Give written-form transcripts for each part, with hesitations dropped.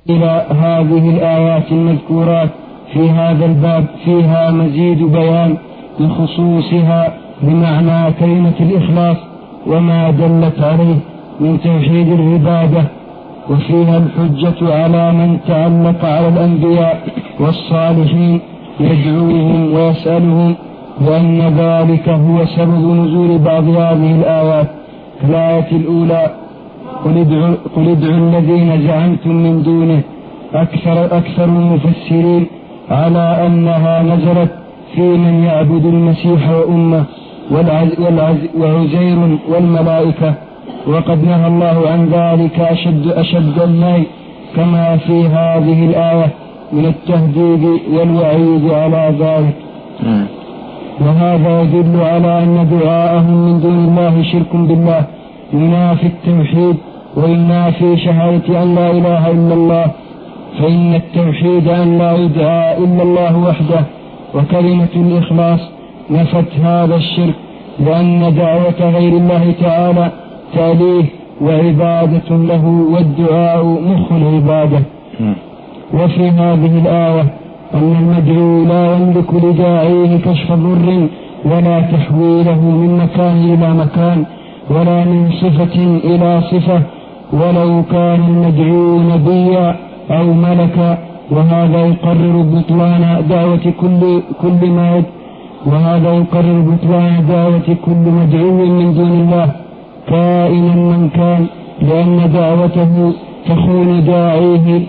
إلى هذه الآيات المذكورات في هذا الباب فيها مزيد بيان لخصوصها بمعنى كلمة الإخلاص وما دلت عليه من توحيد العبادة، وفيها الحجة على من تعلق على الأنبياء والصالحين يدعوهم ويسألهم، وأن ذلك هو سبب نزول بعض هذه الآيات. الآية الأولى: قل ادعوا الذين زعمتم من دونه. أكثر المفسرين على أنها نزلت في من يعبد المسيح وأمه وعزير والملائكة، وقد نهى الله عن ذلك أشد النهي كما في هذه الآية من التهديد والوعيد على ذلك. وهذا يدل على أن دعاءهم من دون الله شرك بالله ينافي التوحيد وينافي شهادة أن لا إله إلا الله، فإن التوحيد أن لا يدعى إلا الله وحده، وكلمة الإخلاص نفت هذا الشرك، لأن دعوة غير الله تعالى تأليه وعبادة له، والدعاء مخ العبادة. وفي هذه الآية أن المدعو لا يملك لداعيه كشف ضر ولا تحويله من مكان إلى مكان ولا من صفة إلى صفة، ولو كان المدعو نبيا أو ملكا، وهذا يقرر بطلان دعوة كل مدعو من دون الله كائنا من كان، لأن دعوته تخون داعيه.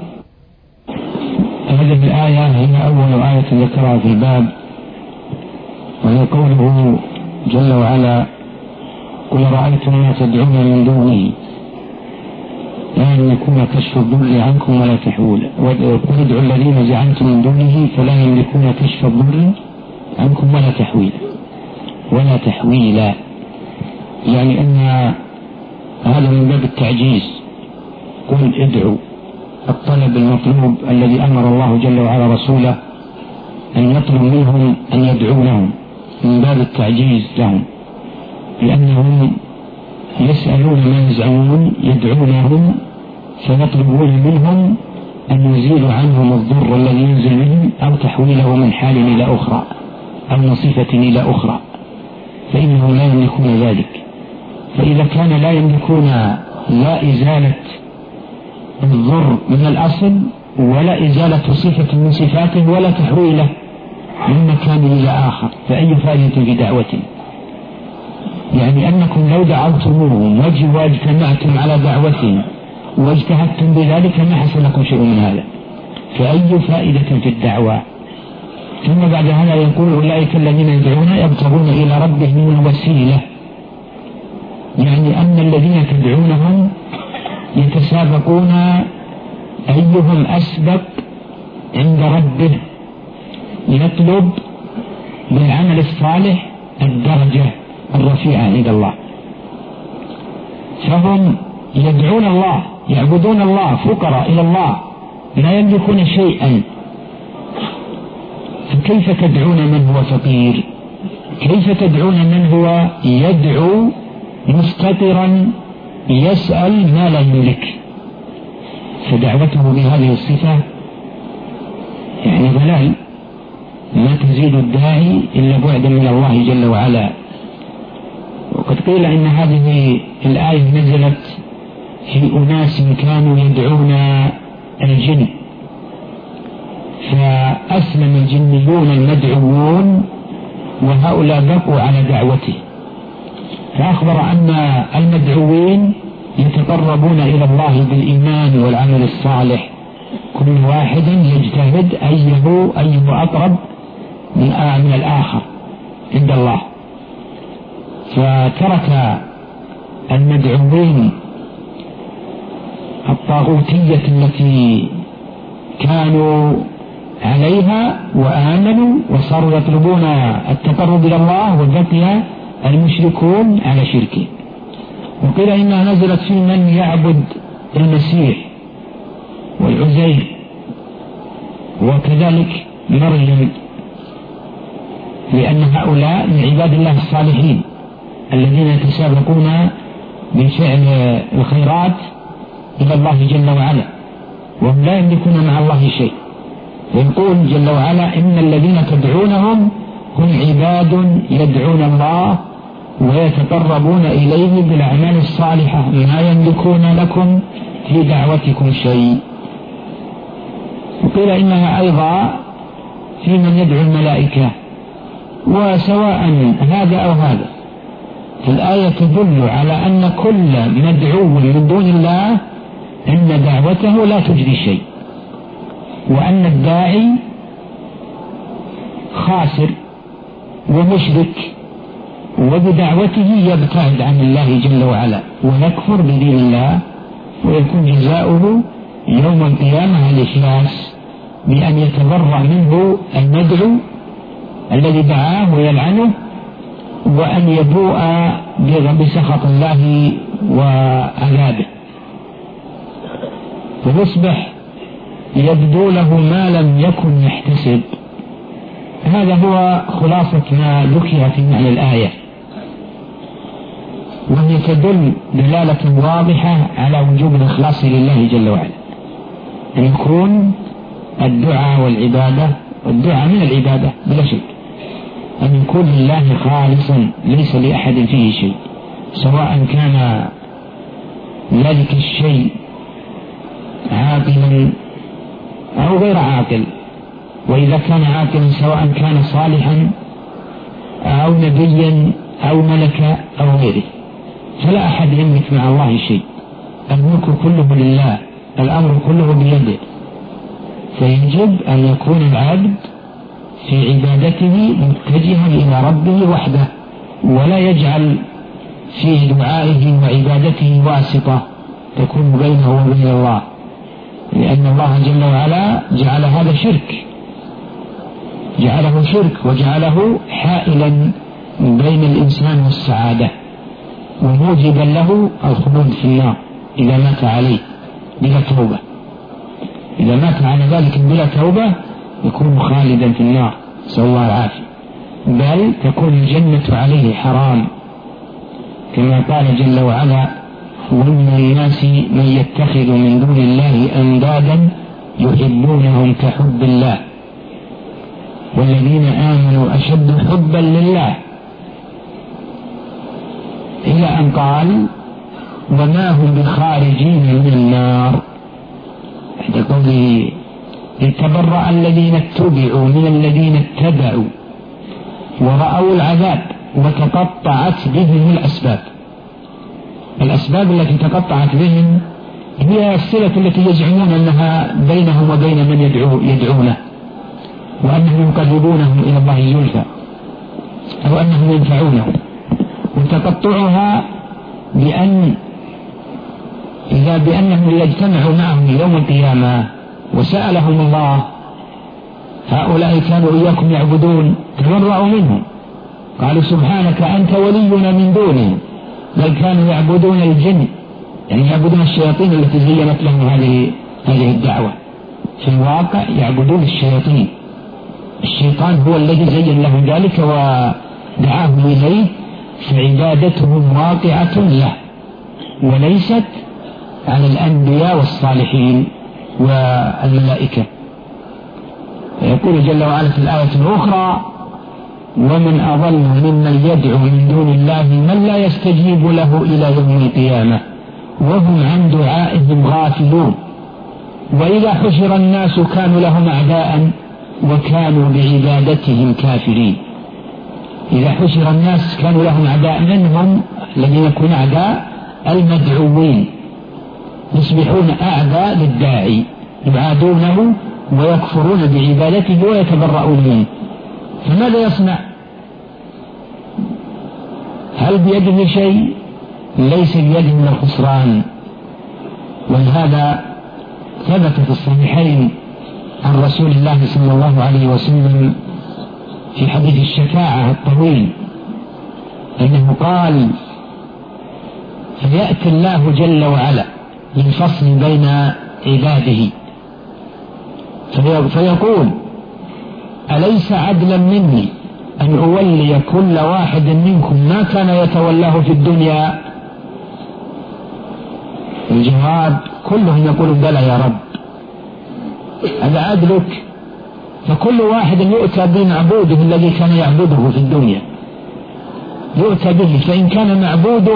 هذه الآية هي أول آية ذكرها في الباب، وهي قوله جل وعلا: قل رأيتم ما تدعون من دونه لا يملكون كشف الضر عنكم ولا تحويلا. وقل ادعوا الذين زعمتم من دونه فلا يملكون كشف الضر عنكم ولا تحويلا. يعني أن هذا من باب التعجيز. قل ادعوا، الطلب المطلوب الذي أمر الله جل وعلا رسوله أن يطلب منهم أن يدعوا لهم، من باب التعجيز لهم، لأنهم يسألون ما يزعمون، يدعونهم فيطلبون منهم أن يزيلوا عنهم الضر الذي ينزل منهم أو تحويله من حال إلى أخرى أو من صفة إلى أخرى، فإنهم لا يملكون ذلك. فإذا كان لا يملكون لا إزالة الضر من الأصل ولا إزالة صفة من صفاته ولا تحويله من مكان إلى آخر، فأي فائدة في دعوته؟ يعني أنكم لو دعوتموهم واجتمعتم على دعوتهم واجتهدتم بذلك ما حصل لكم شيء من هذا، فأي فائدة في الدعوة؟ ثم بعد هذا يقول: أولئك الذين يدعون يبتغون إلى ربهم الوسيلة، يعني أن الذين تدعونهم يتسابقون أيهم أسبق عند ربه، يطلب بالعمل الصالح الدرجة الرفيعة عند الله. فهم يدعون الله، يعبدون الله، فقراء إلى الله، لا يملكون شيئا، فكيف تدعون من هو فقير؟ كيف تدعون من هو يدعو مستترا يسأل ما لا يملك؟ فدعوته بهذه الصفة يعني ضلال، ما تزيد الداعي إلا بعدا من الله جل وعلا. وقد قيل إن هذه الآية نزلت في أناس كانوا يدعون الجن، فأسلم الجنيون المدعوون وهؤلاء بقوا على دعوته، فأخبر أن المدعوين يتقربون إلى الله بالإيمان والعمل الصالح، كل واحد يجتهد أيه أقرب من الآخر عند الله. فترك المدعوين الطاغوتية التي كانوا عليها وآمنوا وصاروا يطلبون التقرب إلى الله، وبقي المشركون على شركه. وقيل إنها نزلت في من يعبد المسيح والعزير وكذلك مريم، لأن هؤلاء من عباد الله الصالحين الذين يتسابقون بفعل الخيرات إلى الله جل وعلا، وهم لا يملكون مع الله شيء. ويقول جل وعلا إن الذين تدعونهم هم عباد يدعون الله ويتقربون إليه بالأعمال الصالحة ما يملكون لكم في دعوتكم شيء. وقيل إنها أيضا في من يدعو الملائكة، وسواء هذا أو هذا الآية تدل على أن كل مدعو من دون الله أن دعوته لا تجدي شيء، وأن الداعي خاسر ومشرك وبدعوته يبتعد عن الله جل وعلا ويكفر بدين الله، ويكون جزاؤه يوم القيامة الإفلاس بأن يتبرأ منه المدعو الذي دعاه ويلعنه، وأن يبوء بسخط الله وعذابه، ويصبح يبدو له ما لم يكن يحتسب. هذا هو خلاصة ما ذكر في معنى الآية، وهي تدل دلالة واضحة على وجوب الإخلاص لله جل وعلا، أن يكون الدعاء والعبادة، والدعاء من العبادة بلا شك، أن يكون لله خالصا ليس لأحد فيه شيء، سواء كان ذلك الشيء عاقلا أو غير عاقل. وإذا كان عاقلا سواء كان صالحا أو نبيا أو ملكا أو غيره، فلا أحد يملك مع الله شيء، الملك كله لله، الأمر كله بيده. فيجب أن يكون العبد في عبادته متجها إلى ربه وحده، ولا يجعل في دعائه وعبادته واسطة تكون بينه وبين الله، لأن الله جل وعلا جعل هذا شرك، جعله شرك وجعله حائلا بين الإنسان والسعادة، وموجبا له الخلود في النار إذا مات عليه بلا توبة. إذا مات على ذلك بلا توبة يكون خالدا في النار، نسأل الله العافية، بل تكون الجنة عليه حرام، كما قال جل وعلا: ومن الناس من يتخذ من دون الله أندادا يحبونهم كحب الله والذين آمنوا أشد حبا لله، إلى أن قال: وما هم بخارجين من النار، عند قوله: يتبرأ الذين اتبعوا من الذين اتبعوا ورأوا العذاب وتقطعت بهم الأسباب. الأسباب التي تقطعت بهم هي الصلة التي يزعمون أنها بينهم وبين من يدعونه، وأنهم يقربونهم إلى الله زلفى، أو أنهم ينفعونهم. وتقطعها بأنهم إذا اجتمعوا معهم يوم القيامة وسألهم الله: هؤلاء كانوا إياكم يعبدون، تبرأوا منهم، قالوا: سبحانك أنت ولينا من دونهم، بل كانوا يعبدون الجن، يعني يعبدون الشياطين التي زينت لهم هذه الدعوة. في الواقع يعبدون الشياطين، الشيطان هو الذي زين لهم ذلك ودعاهم إليه، فعبادتهم واقعة له وليست على الأنبياء والصالحين والملائكة. يقول جل وعلا في الآية الأخرى: ومن أضل ممن يدعو من دون الله من لا يستجيب له إلى يوم القيامة وهم عن دعائهم غافلون وإذا حشر الناس كانوا لهم أعداء وكانوا بعبادتهم كافرين. إذا حشر الناس كانوا لهم أعداء، منهم الذين يكون أعداء المدعوين، يصبحون أعداء للداعي، يعادونه ويكفرون بعبادته ويتبرؤون منه. فماذا يصنع؟ هل بيده شيء؟ ليس بيده من الخسران. ولهذا ثبت في الصحيحين عن رسول الله صلى الله عليه وسلم في حديث الشفاعة الطويل أنه قال: فيأتي الله جل وعلا للفصل بين عباده فيقول: أليس عدلا مني أن أولي كل واحد منكم ما كان يتولاه في الدنيا؟ الجواب: كلهم يقول: بلى يا رب. هذا عدلك، فكل واحد يؤتى بمعبوده الذي كان يعبده في الدنيا، يؤتى به، فإن كان معبوده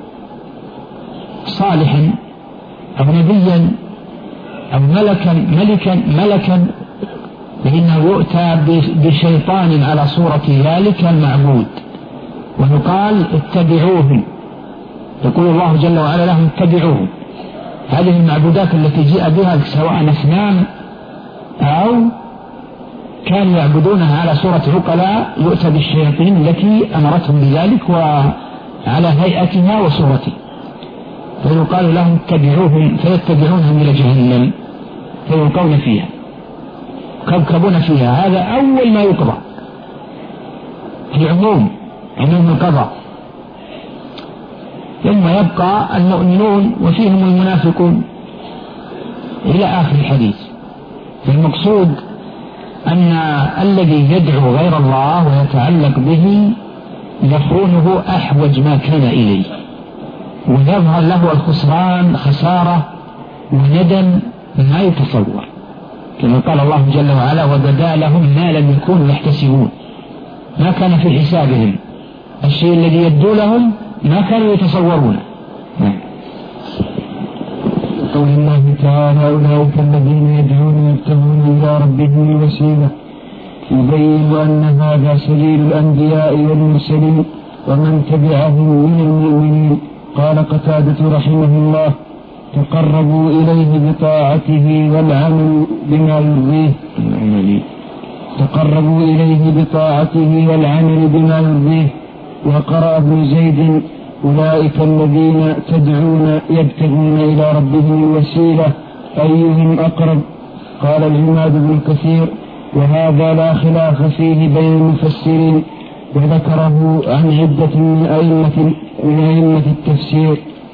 صالحا أو نبيا أو ملكا فإنه يؤتى بشيطان على صورة ذلك المعبود ويقال اتبعوه. يقول الله جل وعلا لهم اتبعوه. هذه المعبودات التي جاء بها سواء أصنام أو كانوا يعبدونها على صورة عقلاء، يؤتى بالشياطين التي أمرتهم بذلك وعلى هيئتها وصورتها، فيقال لهم اتبعوهم فيتبعونهم إلى جهنم فيلقون فيها كبكبون فيها. هذا أول ما يقضى في عموم القضاء. ثم يبقى المؤمنون وفيهم المنافقون إلى آخر الحديث. فالمقصود أن الذي يدعو غير الله ويتعلق به يكونه أحوج ما كان إليه، ويظهر له الخسران خسارة وندم ما يتصور، كما قال الله جل وعلا وبدا لهم ما لم يكونوا يحتسبون. ما كان في حسابهم الشيء الذي يبدو لهم ما كانوا يتصورونه. قول الله تعالى أولئك الذين يدعون يبتغون إلى ربهم الوسيلة، يبين أن هذا سبيل الأنبياء والمرسلين ومن تبعهم من المؤمنين. قال قتادة رحمه الله تقربوا إليه بطاعته والعمل بما يرضيه. تقربوا إليه بطاعته والعمل بما يرضيه. وقرأ ابن زيد أولئك الذين تدعون يبتغون إلى ربهم الوسيلة أيهم أقرب. قال العماد بن كثير وهذا لا خلاف فيه بين المفسرين، وذكره عن عدة من أئمة التفسير.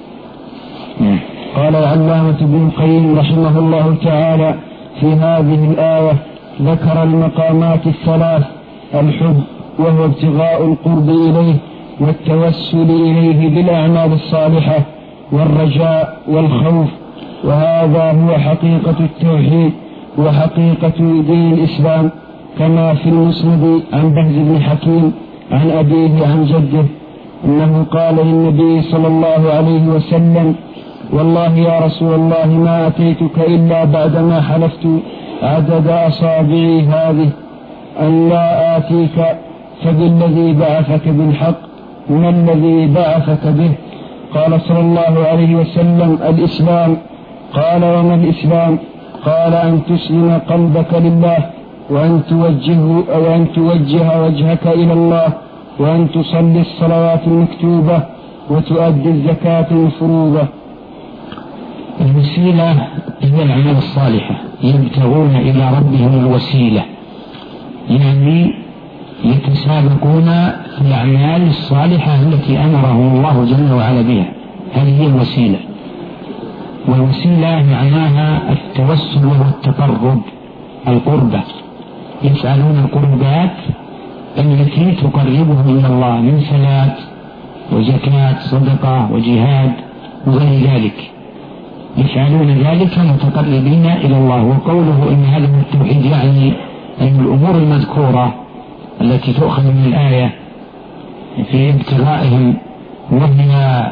قال العلامة ابن القيم رحمه الله تعالى في هذه الآية ذكر المقامات الثلاث: الحب وهو ابتغاء القرب إليه والتوسل إليه بالأعمال الصالحة، والرجاء والخوف، وهذا هو حقيقة التوحيد وحقيقة دين الإسلام، كما في المسند عن بهز بن حكيم عن أبيه عن جده أنه قال للنبي صلى الله عليه وسلم والله يا رسول الله ما أتيتك إلا بعدما حلفت عدد أصابعي هذه أن لا آتيك، فبالذي بعثك بالحق ما الذي بعثك به؟ قال صلى الله عليه وسلم الإسلام. قال وما الإسلام؟ قال أن تسلم قلبك لله وأن توجه وجهك إلى الله وأن تصلي الصلوات المكتوبة وتؤدي الزكاة المفروضة. الوسيلة هي الأعمال الصالحة، يبتغون إلى ربهم الوسيلة، يعني يتسابقون في الأعمال الصالحة التي أمرهم الله جل وعلا بها، هذه هي الوسيلة. والوسيلة معناها التوسل والتقرب، القربة، يفعلون القربات التي تقربهم إلى الله من صلاة وزكاة صدقة وجهاد وغير ذلك، يفعلون ذلك متقربين إلى الله. وقوله إن هذا من التوحيد يعني أن الأمور المذكورة التي تؤخذ من الآية في ابتغائهم وهي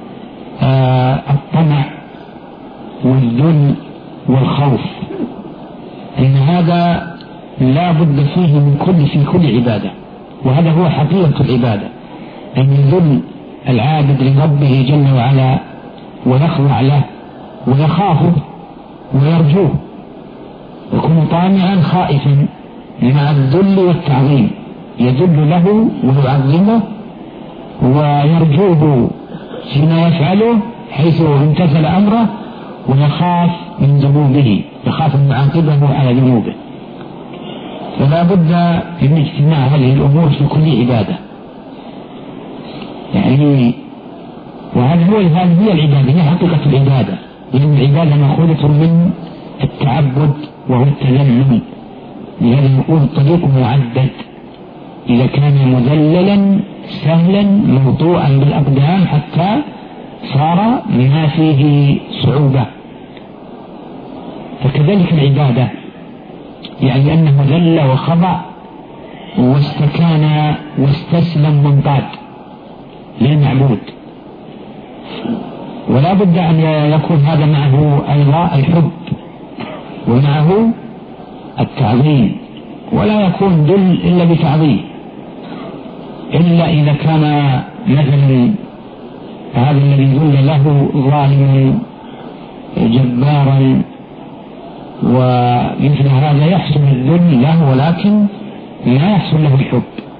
الطمع والذل والخوف، إن هذا لا بد فيه من في كل عبادة، وهذا هو حقيقة العبادة، أن يذل العابد لربه جل وعلا ويخضع له ويخافه ويرجوه، يكون طامعا خائفا مع الذل والتعظيم، يذل له ويعظمه ويرجوه فيما يفعله حيث امتثل أمره، ويخاف من ذنوبه، يخاف من عاقبه على ذنوبه. فلا بد من اجتماع هذه الأمور في كل عبادة، يعني هذه هي العبادة، هي حقيقة العبادة، لأن العبادة مأخوذة من التعبد وهو التذلل. لهذا يقول الطريق معبد إذا كان مذللا سهلا موطوعا بالأقدام حتى صار ما فيه صعوبة. فكذلك العبادة يعني أنه ذل وخضع واستكان واستسلم وانقاد للمعبود. ولا بد أن يكون هذا معه أيضا الحب ومعه التعظيم، ولا يكون ذل إلا بتعظيم، إلا إذا كان مثلا هذا الذي ذل له ظالما جبارا ومثل هذا يحصل الذل له، ولكن لا يحصل له الحب،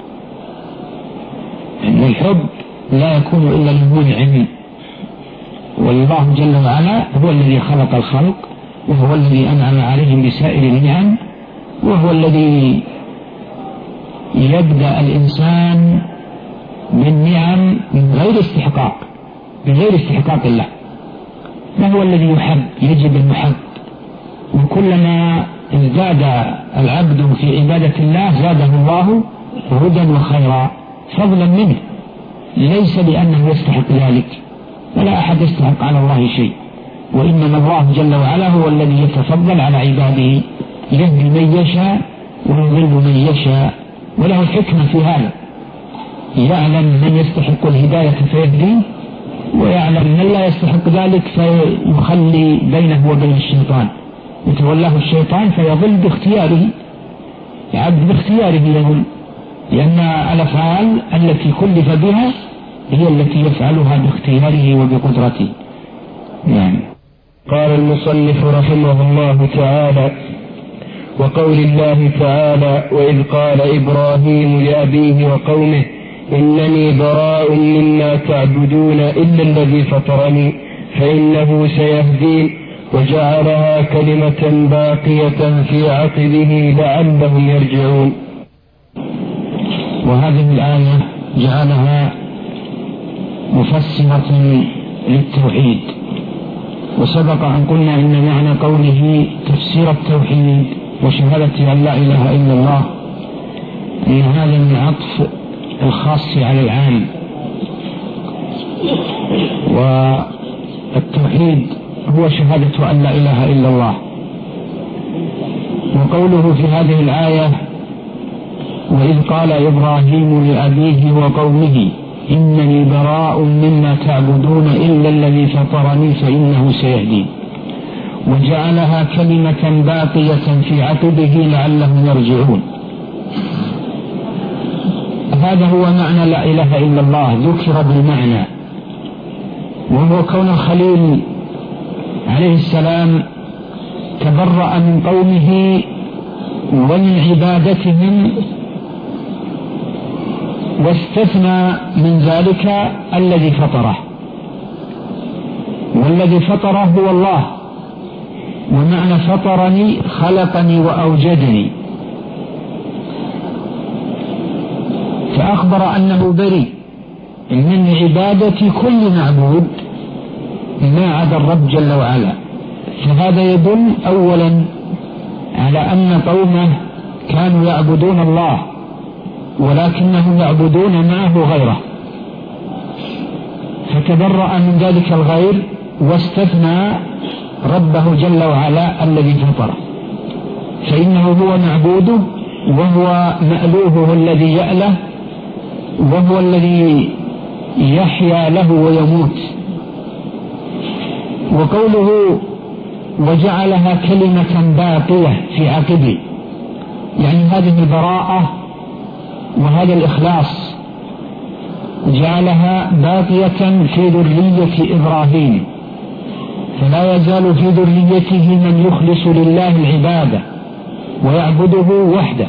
إن الحب لا يكون إلا للمنعم، والله جل وعلا هو الذي خلق الخلق، وهو الذي أنعم عليهم بسائر النعم، وهو الذي يبدأ الإنسان بالنعم من غير استحقاق، بغير استحقاق الله، فهو الذي يحب يجب المحب. وكلما ازداد العبد في عبادة الله زاده الله هدى وخيرا فضلا منه، ليس لأنه يستحق ذلك، ولا أحد يستحق على الله شيء، وإنما الله جل وعلا هو الذي يتفضل على عباده، يهدي من يشاء ويضل من يشاء، وله الحكمة في هذا، يعلم من يستحق الهداية فيهديه، ويعلم من لا يستحق ذلك فيخلي بينه وبين الشيطان، يتولاه الشيطان فيضل باختياره، يعبد باختياره يضل، لأن الأفعال التي كلف بها هي التي يفعلها باختياره وبقدرته. يعني قال المصنف رحمه الله تعالى: وقول الله تعالى: وإذ قال إبراهيم لأبيه وقومه إنني براء مما تعبدون إلا الذي فطرني فإنه سيهدين، وجعلها كلمة باقية في عقبه لعلهم يرجعون. وهذه الآية جعلها مفسرة للتوحيد، وسبق أن قلنا إن معنى قوله تفسير التوحيد وشهادة أن لا إله إلا الله أن هذا من عطف الخاص على العام، والتوحيد هو شهادة أن لا إله إلا الله. وقوله في هذه الآية: وإذ قال إبراهيم لأبيه وقومه إنني براء مما تعبدون إلا الذي فطرني فإنه سيهدين، وجعلها كلمة باقية في عقبه لعلهم يرجعون. هذا هو معنى لا إله إلا الله، ذكر بالمعنى، وهو كون الخليل عليه السلام تبرأ من قومه ومن عبادتهم، واستثنى من ذلك الذي فطره، والذي فطره هو الله، ومعنى فطرني خلقني وأوجدني، فأخبر أنه بريء من عبادة كل معبود ما عدا الرب جل وعلا. فهذا يدل أولا على أن قومه كانوا يعبدون الله ولكنهم يعبدون معه غيره، فتبرأ من ذلك الغير واستثنى ربه جل وعلا الذي فطره، فإنه هو معبوده وهو مألوهه الذي يأله، وهو الذي يحيا له ويموت. وقوله وجعلها كلمة باقية في عقبه، يعني هذه البراءة وهذا الإخلاص جعلها باقية في ذرية إبراهيم، فلا يزال في ذريته من يخلص لله العبادة ويعبده وحده.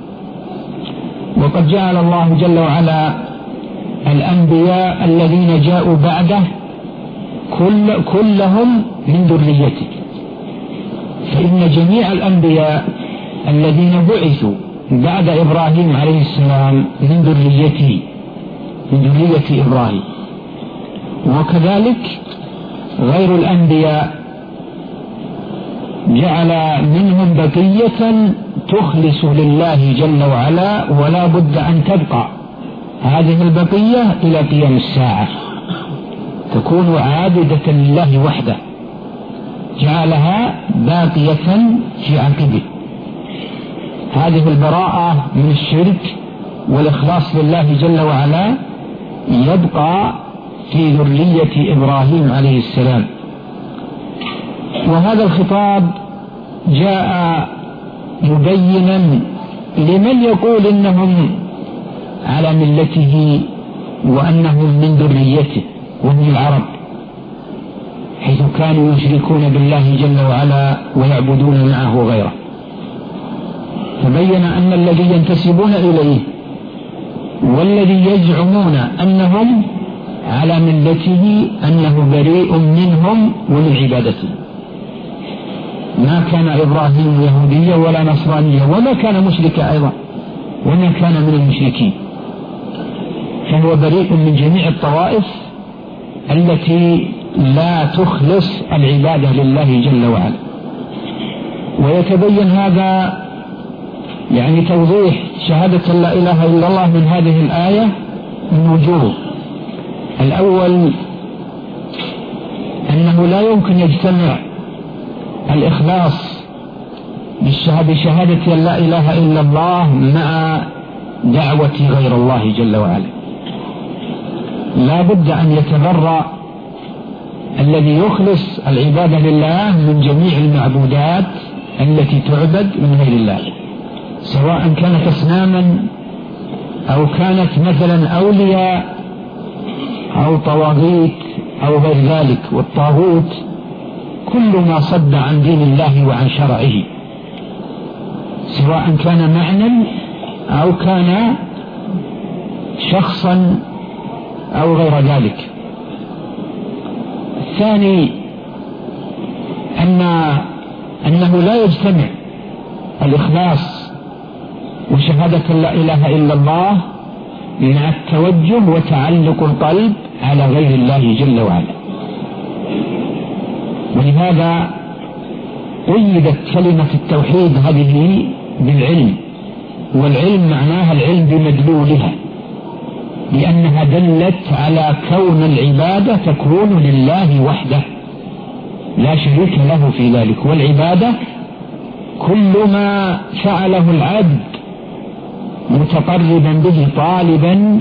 وقد جعل الله جل وعلا الأنبياء الذين جاءوا بعده كلهم من ذريته، فإن جميع الأنبياء الذين بعثوا بعد إبراهيم عليه السلام من ذريته، من ذرية إبراهيم. وكذلك غير الأنبياء جعل منهم بقية تخلص لله جل وعلا، ولا بد أن تبقى هذه البقية إلى قيام الساعة، تكون عابدة لله وحده، جعلها باقية في عقبه. هذه البراءة من الشرك والإخلاص لله جل وعلا يبقى في ذرية إبراهيم عليه السلام. وهذا الخطاب جاء مبينا لمن يقول إنهم على ملته وأنهم من ذريته وهم العرب، حيث كانوا يشركون بالله جل وعلا ويعبدون معه غيره. فبين أن الذي ينتسبون إليه والذي يزعمون أنهم على ملته أنه بريء منهم ومن عبادته. ما كان إبراهيم يهوديا ولا نصرانيا وما كان مشركا أيضا وما كان من المشركين، فهو بريء من جميع الطوائف التي لا تخلص العبادة لله جل وعلا. ويتبين هذا يعني توضيح شهادة لا إله إلا الله من هذه الآية من وجوه. الأول أنه لا يمكن يجتمع الإخلاص بشهادة لا إله إلا الله مع دعوة غير الله جل وعلا. لا بد أن يتبرأ الذي يخلص العبادة لله من جميع المعبودات التي تعبد من غير الله، سواء كانت أصناما أو كانت مثلا أولياء أو طواغيت أو غير ذلك. والطاغوت كل ما صد عن دين الله وعن شرعه، سواء كان معنى أو كان شخصا أو غير ذلك. الثاني أنه لا يجتمع الإخلاص وشهادة لا إله إلا الله مع التوجه وتعلق القلب على غير الله جل وعلا. ولهذا قيدت كلمة التوحيد هذه بالعلم، والعلم معناها العلم بمدلولها، لأنها دلت على كون العبادة تكون لله وحده لا شريك له في ذلك. والعبادة كل ما فعله العبد متقربا به طالبا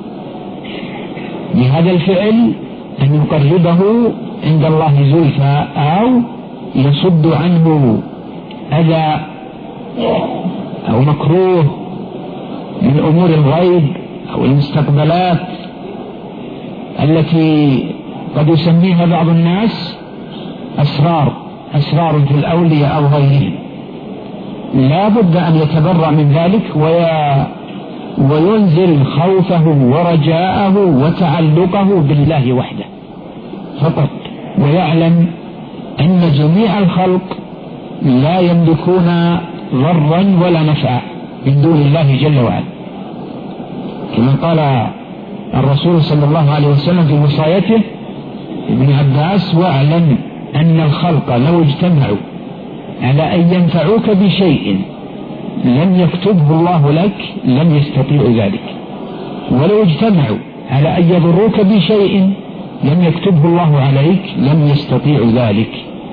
بهذا الفعل أن يقربه عند الله زلفى أو يصد عنه أذى أو مكروه من أمور الغيب أو المستقبلات التي قد يسميها بعض الناس أسرار في الأولياء أو غيرهم. لا بد أن يتبرأ من ذلك وينزل خوفه ورجاءه وتعلقه بالله وحده فقط، ويعلم أن جميع الخلق لا يملكون ضرا ولا نفعا من دون الله جل وعلا، كما قال الرسول صلى الله عليه وسلم في وصايته ابن عباس: واعلم أن الخلق لو اجتمعوا على أن ينفعوك بشيء لم يكتبه الله لك لم يستطيعوا ذلك، ولو اجتمعوا على أن يضروك بشيء لم يكتبه الله عليك لم يستطيعوا ذلك.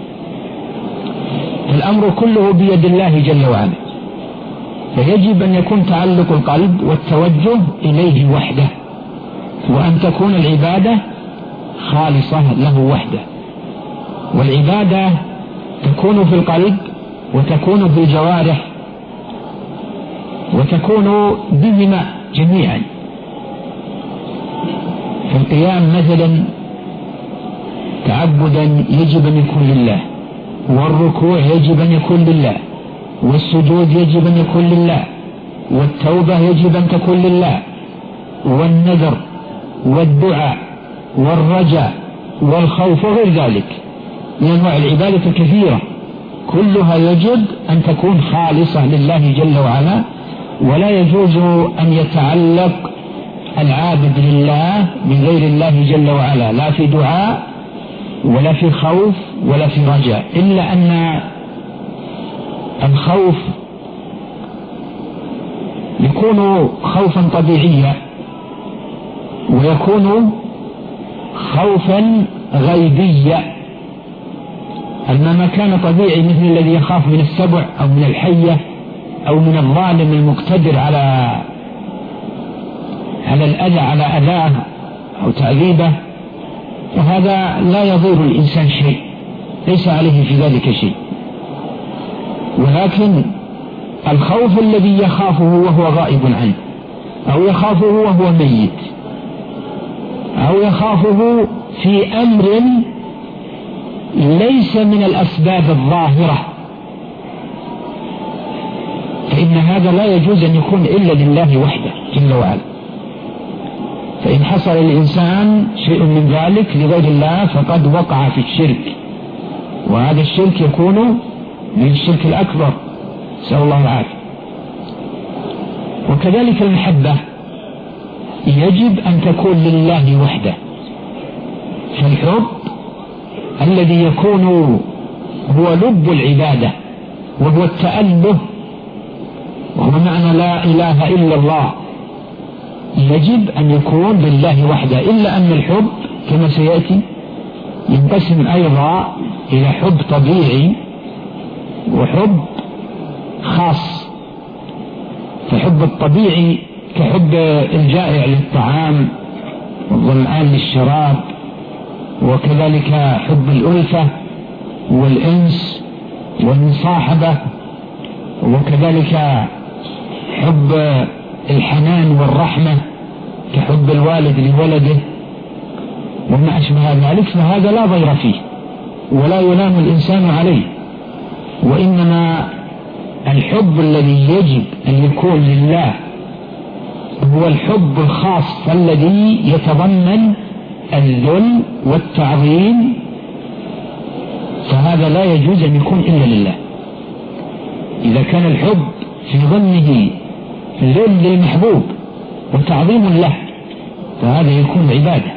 الأمر كله بيد الله جل وعلا، فيجب أن يكون تعلق القلب والتوجه إليه وحده، وأن تكون العبادة خالصة له وحده. والعبادة تكون في القلب وتكون في الجوارح وتكون بهما جميعا. فالقيام مثلا تعبدا يجب أن يكون لله، والركوع يجب أن يكون لله، والسجود يجب أن يكون لله، والتوبة يجب أن تكون لله، والنذر والدعاء والرجاء والخوف وغير ذلك من أنواع العبادة الكثيرة كلها يجب أن تكون خالصة لله جل وعلا، ولا يجوز أن يتعلق العابد لله بغير الله جل وعلا، لا في دعاء ولا في خوف ولا في رجاء، إلا أن الخوف يكون خوفا طبيعيا ويكون خوفا غيبيا. أما ما كان طبيعي مثل الذي يخاف من السبع أو من الحية أو من الظالم المقتدر على الأذى على أذاه أو تعذيبه، فهذا لا يضر الإنسان شيء، ليس عليه في ذلك شيء. ولكن الخوف الذي يخافه وهو غائب عنه، أو يخافه وهو ميت، أو يخافه في أمر ليس من الأسباب الظاهرة، فإن هذا لا يجوز أن يكون إلا لله وحده جل وعلا. فإن حصل للإنسان شيء من ذلك لغير الله فقد وقع في الشرك، وهذا الشرك يكون من الشرك الأكبر، نسأل الله العافية. وكذلك المحبة يجب أن تكون لله وحده، فالحب الذي يكون هو لب العبادة وهو التأله وهو معنى لا إله إلا الله، يجب أن يكون لله وحده. إلا أن الحب كما سيأتي ينقسم أيضا إلى حب طبيعي وحب خاص. فحب الطبيعي كحب الجائع للطعام والظمآن للشراب، وكذلك حب الألفة والأنس والمصاحبة، وكذلك حب الحنان والرحمة كحب الوالد لولده وما أشبه ذلك، فهذا لا ضير فيه ولا يلام الإنسان عليه. وإنما الحب الذي يجب أن يكون لله هو الحب الخاص الذي يتضمن الذل والتعظيم، فهذا لا يجوز أن يكون إلا لله. إذا كان الحب في ظنه ذل للمحبوب وتعظيم له فهذا يكون عبادة،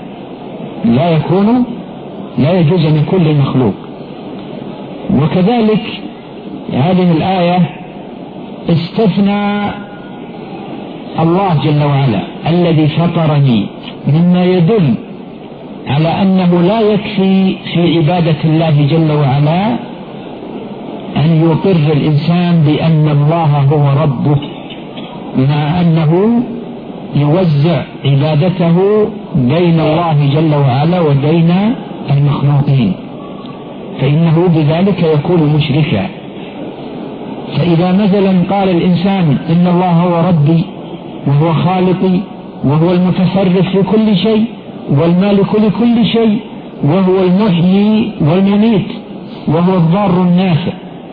لا يجوز أن يكون للمخلوق. وكذلك هذه الآية استثنى الله جل وعلا الذي فطرني مما يدل على أنه لا يكفي في عبادة الله جل وعلا أن يقر الإنسان بأن الله هو ربه، مع أنه يوزع عبادته بين الله جل وعلا وبين المخلوقين، فإنه بذلك يكون مشركا. فإذا مثلا قال الإنسان إن الله هو ربي وهو خالقي وهو المتصرف في كل شيء والمالك لكل شيء وهو المحيي والمميت وهو الضار النافع،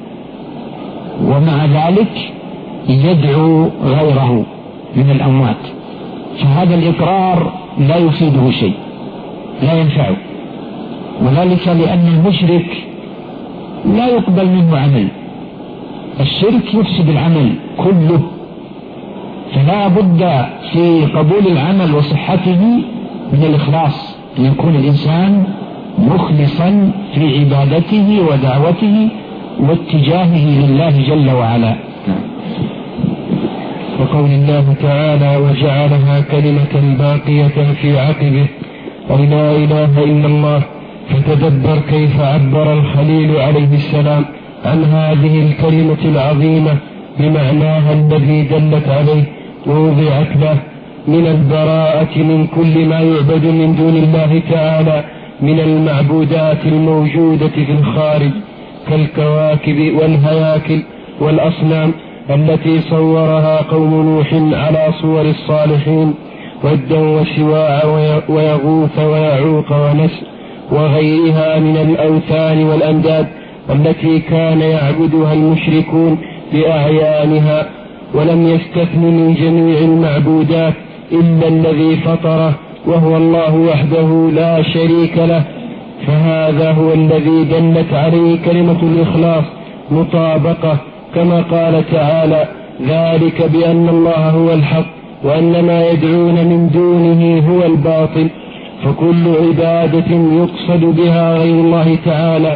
ومع ذلك يدعو غيره من الأموات، فهذا الإقرار لا يفيده شيء، لا ينفعه. وذلك لأن المشرك لا يقبل منه عمل، الشرك يفسد العمل كله، فلا بد في قبول العمل وصحته من الإخلاص، أن يكون الإنسان مخلصا في عبادته ودعوته واتجاهه لله جل وعلا. وقول الله تعالى وجعلها كلمة باقية في عقبه أي لا إله إلا الله. فتدبر كيف عبر الخليل عليه السلام عن هذه الكلمة العظيمة بمعناها الذي دلت عليه ووضعت له من البراءة من كل ما يعبد من دون الله تعالى من المعبودات الموجودة في الخارج كالكواكب والهياكل والأصنام التي صورها قوم نوح على صور الصالحين ودا وسواع ويغوث ويعوق ونسر وغيرها من الأوثان والأنداد التي كان يعبدها المشركون بأعيانها، ولم يستثن من جميع المعبودات إلا الذي فطره وهو الله وحده لا شريك له. فهذا هو الذي دلت عليه كلمة الإخلاص مطابقة، كما قال تعالى ذلك بأن الله هو الحق وأن ما يدعون من دونه هو الباطل. فكل عبادة يقصد بها غير الله تعالى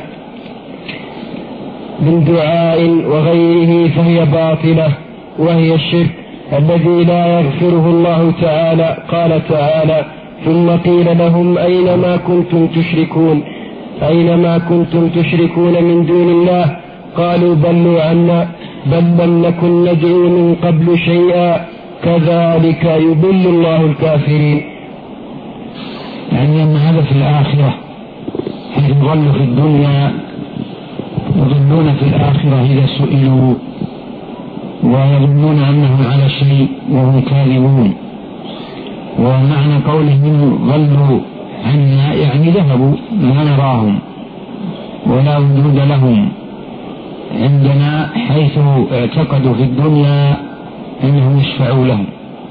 من دعاء وغيره فهي باطلة، وهي الشرك الذي لا يغفره الله تعالى. قال تعالى ثم قيل لهم أينما كنتم تشركون من دون الله قالوا ضلوا عنا بل لم نكن ندعو من قبل شيئا كذلك يضل الله الكافرين. يعني أن هذا في الآخرة، حيث ضلوا في الدنيا يضلون في الآخرة إذا سئلوا ويظنون أنهم على شيء وهم كاذبون. ومعنى قولهم ضلوا عنا يعني ذهبوا ما نراهم ولا وجود لهم عندنا، حيث اعتقدوا في الدنيا أنهم يشفعوا لهم.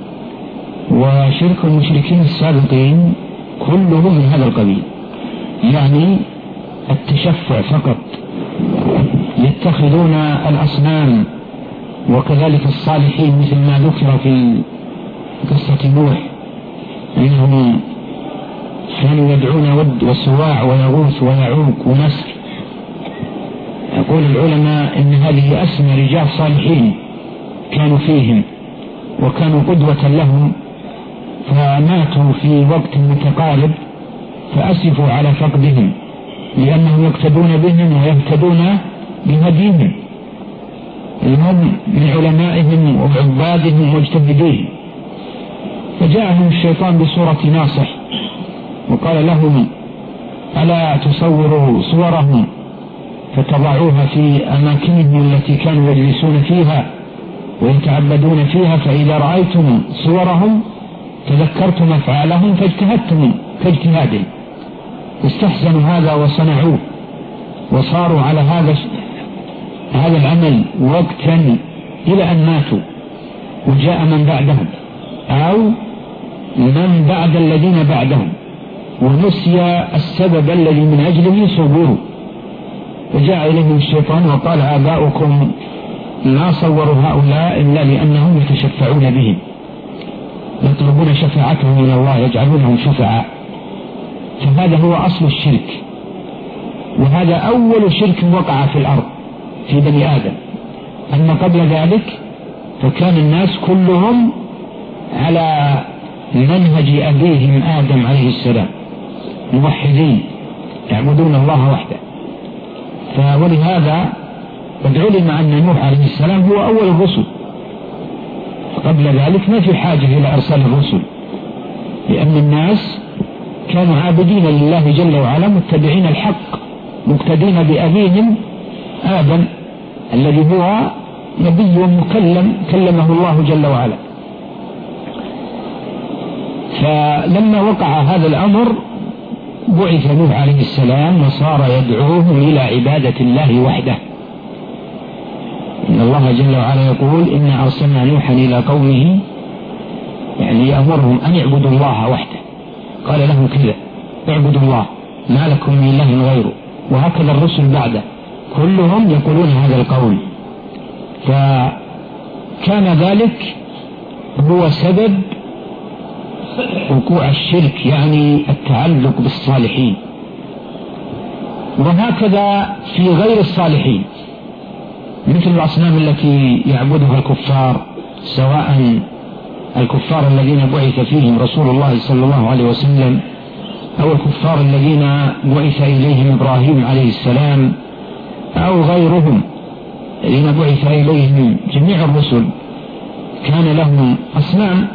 وشرك المشركين السابقين كله من هذا القبيل، يعني التشفع فقط، يتخذون الأصنام وكذلك الصالحين، مثل ما ذكر في قصة نوح أنهم كانوا يدعون ود وسواع ويغوث ويعوق ونسر. يقول العلماء إن هذه أسمى رجال صالحين كانوا فيهم وكانوا قدوة لهم، فماتوا في وقت متقارب فأسفوا على فقدهم، لأنهم يقتدون بهم ويهتدون بهديهم، هم من علمائهم وعبادهم ومجتهدين. فجاءهم الشيطان بصورة ناصح وقال لهم: ألا تصوروا صورهم فتضعوها في أماكنهم التي كانوا يجلسون فيها ويتعبدون فيها، فإذا رأيتم صورهم تذكرتم أفعالهم فاجتهدتم كاجتهادهم. استحسنوا هذا وصنعوه وصاروا على هذا العمل وقتا إلى أن ماتوا، وجاء من بعدهم أو من بعد الذين بعدهم ونسي السبب الذي من أجله صبروا، وجاء إليهم الشيطان وقال: آباؤكم ما صوروا هؤلاء إلا لأنهم يتشفعون بهم، يطلبون شفاعتهم من الله، يجعلونهم شفعاء. فهذا هو أصل الشرك، وهذا أول شرك وقع في الأرض في بني آدم. أما قبل ذلك فكان الناس كلهم على منهج أبيهم آدم عليه السلام، موحدين يعبدون الله وحده. ولهذا قد علم أن نوح عليه السلام هو أول الرسل، قبل ذلك ما في حاجة إلى أرسال الرسل، لأن الناس كانوا عابدين لله جل وعلا متبعين الحق مقتدين بأبيهم آدم الذي هو نبي مكلم كلمه الله جل وعلا. فلما وقع هذا الأمر بعث نوح عليه السلام وصار يدعوهم إلى عبادة الله وحده. إن الله جل وعلا يقول: إنا أرسلنا نوحا إلى قومه، يعني يأمرهم أن يعبدوا الله وحده. قال لهم كذا: اعبدوا الله ما لكم من إله غيره. وهكذا الرسل بعده كلهم يقولون هذا القول. فكان ذلك هو سبب وقوع الشرك، يعني التعلق بالصالحين. وهكذا في غير الصالحين، مثل الأصنام التي يعبدها الكفار، سواء الكفار الذين بعث فيهم رسول الله صلى الله عليه وسلم، أو الكفار الذين بعث إليهم إبراهيم عليه السلام، أو غيرهم الذين بعث إليهم جميع الرسل، كان لهم أصنام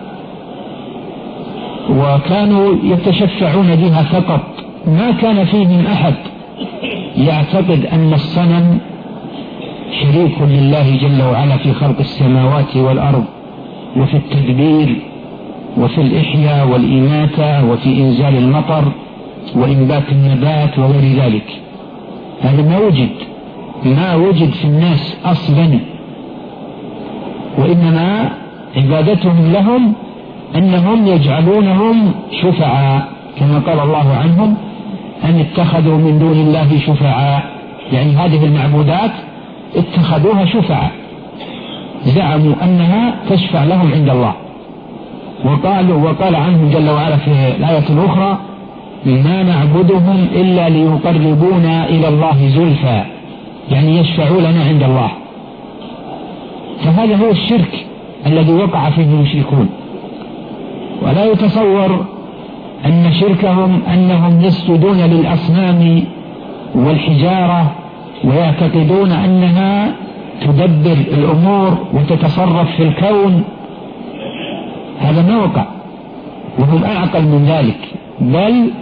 وكانوا يتشفعون بها فقط. ما كان فيهم أحد يعتقد أن الصنم شريك لله جل وعلا في خلق السماوات والأرض وفي التدبير وفي الإحياء والإماتة وفي إنزال المطر وإنبات النبات وغير ذلك. هذا ما وجد في الناس أصلا، وإنما عبادتهم لهم أنهم يجعلونهم شفعاء، كما قال الله عنهم: أن اتخذوا من دون الله شفعاء، يعني هذه المعبودات اتخذوها شفعاء، زعموا أنها تشفع لهم عند الله. وقال عنهم جل وعلا في الآية الأخرى: ما نعبدهم إلا ليقربونا إلى الله زلفى، يعني يشفعوا لنا عند الله. فهذا هو الشرك الذي وقع فيه المشركون. ولا يتصور أن شركهم أنهم يسجدون للأصنام والحجارة ويعتقدون أنها تدبر الأمور وتتصرف في الكون. هذا ما وقع، وهم أعقل من ذلك، بل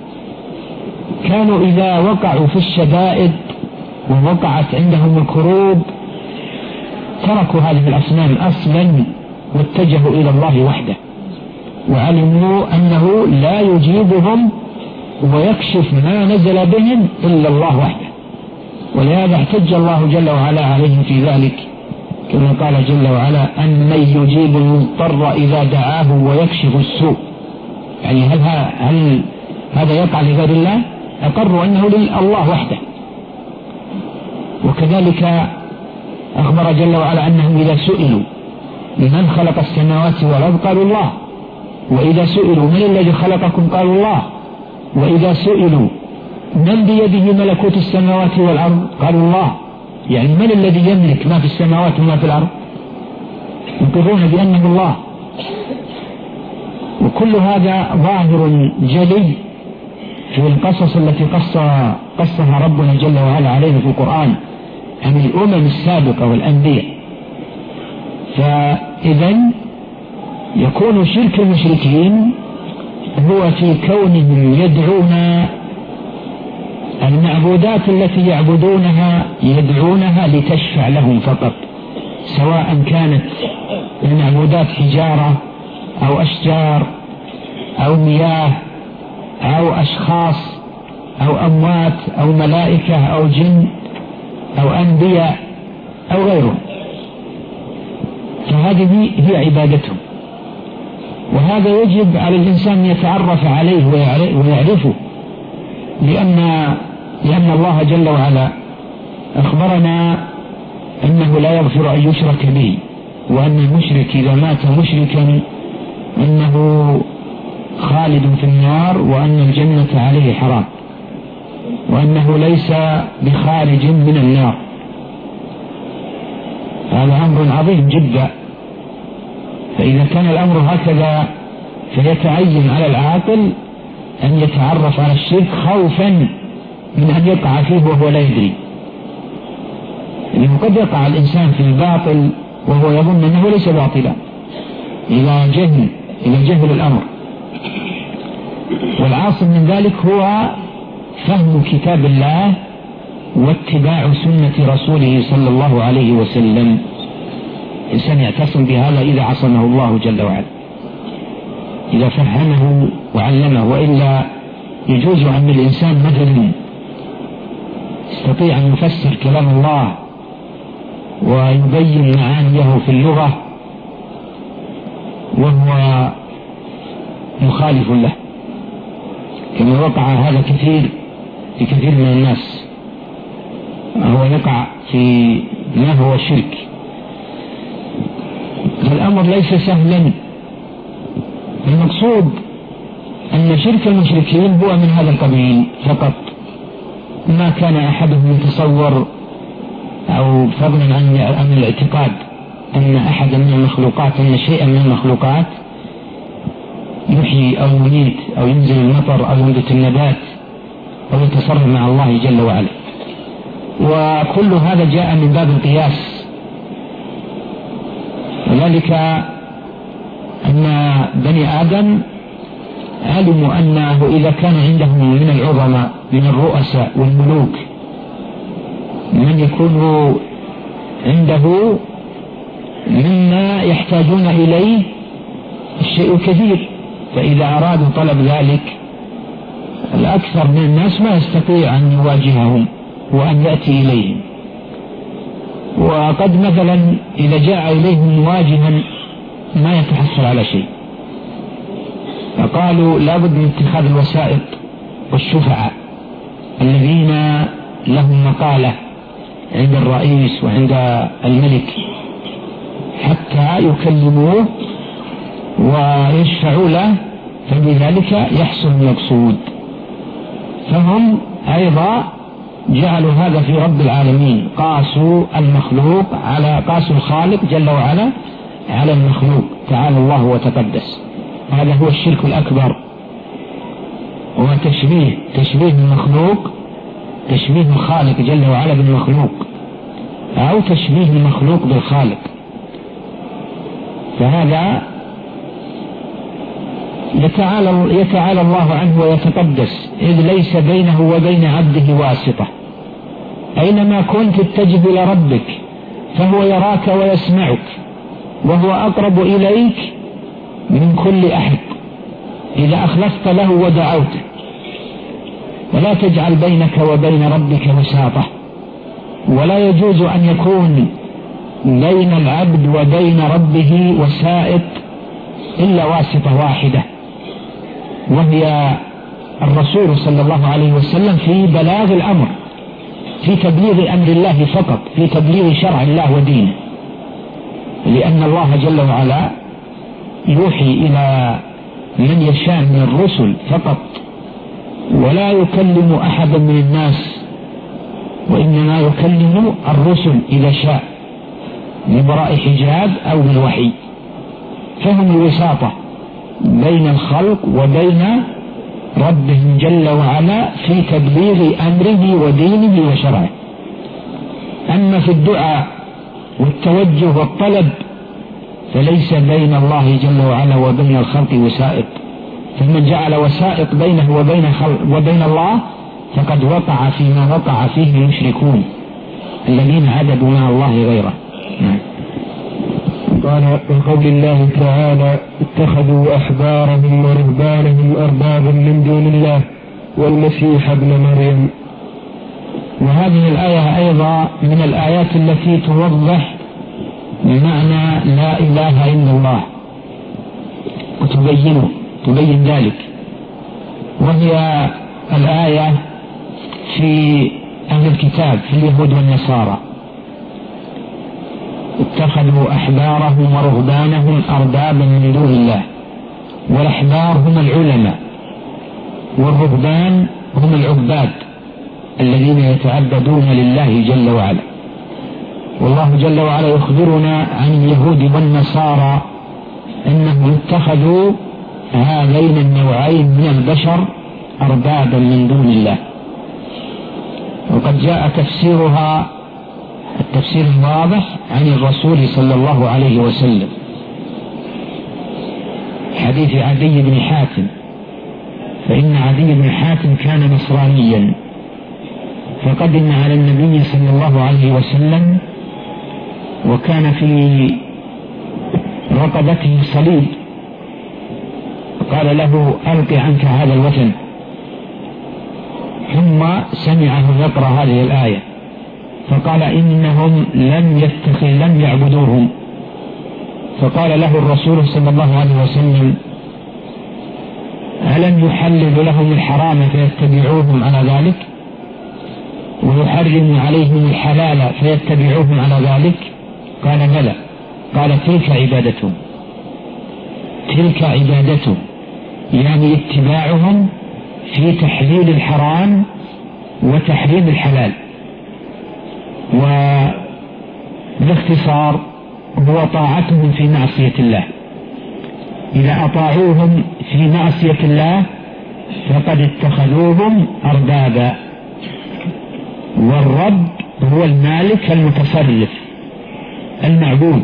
كانوا إذا وقعوا في الشدائد ووقعت عندهم الكروب تركوا هذه الأصنام أصلا واتجهوا إلى الله وحده، وعلموا أنه لا يجيبهم ويكشف ما نزل بهم إلا الله وحده. ولهذا احتج الله جل وعلا عليهم في ذلك كما قال جل وعلا: أمن يجيب المضطر إذا دعاه ويكشف السوء. يعني هل هذا يقع لغير الله؟ أقروا أنه لله وحده. وكذلك أخبر جل وعلا أنهم إذا سئلوا من خلق السماوات والأرض قالوا الله، وإذا سئلوا من الذي خلقكم قالوا الله، وإذا سئلوا من بيده ملكوت السماوات والأرض قالوا الله. يعني من الذي يملك ما في السماوات وما في الأرض؟ يقرون بأنه الله. وكل هذا ظاهر جلي في القصص التي قصها ربنا جل وعلا علينا في القرآن عن الأمم السابقة والأنبياء. فإذا يكون شرك المشركين هو في كونهم يدعون المعبودات التي يدعونها لتشفع لهم فقط، سواء كانت المعبودات حجارة أو أشجار أو مياه أو أشخاص أو أموات أو ملائكة أو جن أو أنبياء أو غيرهم، فهذه هي عبادتهم. وهذا يجب على الإنسان يتعرف عليه ويعرفه، لأن الله جل وعلا أخبرنا أنه لا يغفر أن يشرك به، وأن المشرك إذا مات مشركا أنه خالد في النار، وأن الجنة عليه حرام، وأنه ليس بخارج من النار. هذا أمر عظيم جدا. فإذا كان الأمر هكذا فيتعين على العاقل أن يتعرف على الشرك خوفا من أن يقع فيه وهو لا يدري، لأنه قد يقع الإنسان في الباطل وهو يظن أنه ليس باطلا إلى جهل الأمر. والعاصم من ذلك هو فهم كتاب الله واتباع سنة رسوله صلى الله عليه وسلم. الإنسان يعتصم بهذا إذا عصمه الله جل وعلا، إذا فهمه وعلمه. وإلا يجوز أن الإنسان مثلا يستطيع أن يفسر كلام الله ويبين معانيه في اللغة وهو مخالف له، كما وقع هذا في كثير من الناس، هو يقع في ما هو الشرك. الأمر ليس سهلا. المقصود أن شرك المشركين هو من هذا القبيل فقط، ما كان أحدهم يتصور أو فضلا عن الاعتقاد أن أحدا من المخلوقات، أن شيئا من المخلوقات يحيي أو يميت أو ينزل المطر أو ينبت النبات أو يتصرف مع الله جل وعلا. وكل هذا جاء من باب القياس، وذلك أن بني آدم علموا أنه إذا كان عندهم من العظماء من الرؤساء والملوك من يكون عنده مما يحتاجون إليه الشيء كثير، فإذا أرادوا طلب ذلك الأكثر من الناس ما يستطيع أن يواجههم وأن يأتي إليهم. وقد مثلا إذا جاء إليهم مواجها ما يتحصل على شيء، فقالوا لابد من اتخاذ الوسائط والشفعاء الذين لهم مقالة عند الرئيس وعند الملك حتى يكلموه ويشفعوا له، فبذلك يحصل المقصود. فهم أيضا جعلوا هذا في رب العالمين، قاسوا الخالق جل وعلا على المخلوق، تعالى الله وتقدس. هذا هو الشرك الأكبر، هو تشبيه المخلوق تشبيه الخالق جل وعلا بالمخلوق أو تشبيه المخلوق بالخالق، فهذا يتعالى الله عنه ويتقدس، إذ ليس بينه وبين عبده واسطة. أينما كنت اتجه إلى ربك فهو يراك ويسمعك، وهو أقرب إليك من كل أحد إذا أخلصت له ودعوته. ولا تجعل بينك وبين ربك وساطة، ولا يجوز أن يكون بين العبد وبين ربه وسائط إلا واسطة واحدة، وهي الرسول صلى الله عليه وسلم في بلاغ الأمر، في تبليغ أمر الله فقط، في تبليغ شرع الله ودينه، لأن الله جل وعلا يوحي إلى من يشاء من الرسل فقط، ولا يكلم أحدا من الناس، وإنما يكلم الرسل إذا شاء ببراء حجاب أو بالوحي، فهم الوساطة بين الخلق وبين ربهم جل وعلا في تبليغ أمره ودينه وشرعه. أما في الدعاء والتوجه والطلب فليس بين الله جل وعلا وبين الخلق وسائط، فمن جعل وسائط بينه وبين الله فقد وقع فيما وقع فيه المشركون الذين عبدوا مع الله غيره. قال من قول الله تعالى اتخذوا أحبارهم ورهبانهم أربابا من دون الله والمسيح ابن مريم. وهذه الآية أيضا من الآيات التي توضح معنى لا إله إلا الله وتبين ذلك، وهي الآية في أهل الكتاب في اليهود والنصارى: اتخذوا أحبارهم ورهبانهم أربابا من دون الله. والأحبار هم العلماء، والرهبان هم العباد الذين يتعبدون لله جل وعلا. والله جل وعلا يخبرنا عن اليهود والنصارى أنهم اتخذوا هذين النوعين من البشر أربابا من دون الله، وقد جاء تفسيرها التفسير الواضح عن الرسول صلى الله عليه وسلم، حديث عدي بن حاتم، فإن عدي بن حاتم كان نصرانيا فقدم على النبي صلى الله عليه وسلم، وكان في رقبته صليب، قال له ألق عنك هذا الوثن، ثم سمعه يقرأ هذه الآية فقال إنهم لم يعبدوهم، فقال له الرسول صلى الله عليه وسلم ألم يحلل لهم الحرام فيتبعوهم على ذلك ويحرم عليهم الحلال فيتبعوهم على ذلك؟ قال بلى. قال تلك عبادتهم يعني اتباعهم في تحليل الحرام وتحريم الحلال. وباختصار هو طاعتهم في معصية الله، إذا أطاعوهم في معصية الله فقد اتخذوهم أربابا. والرب هو المالك المتصرف المعبود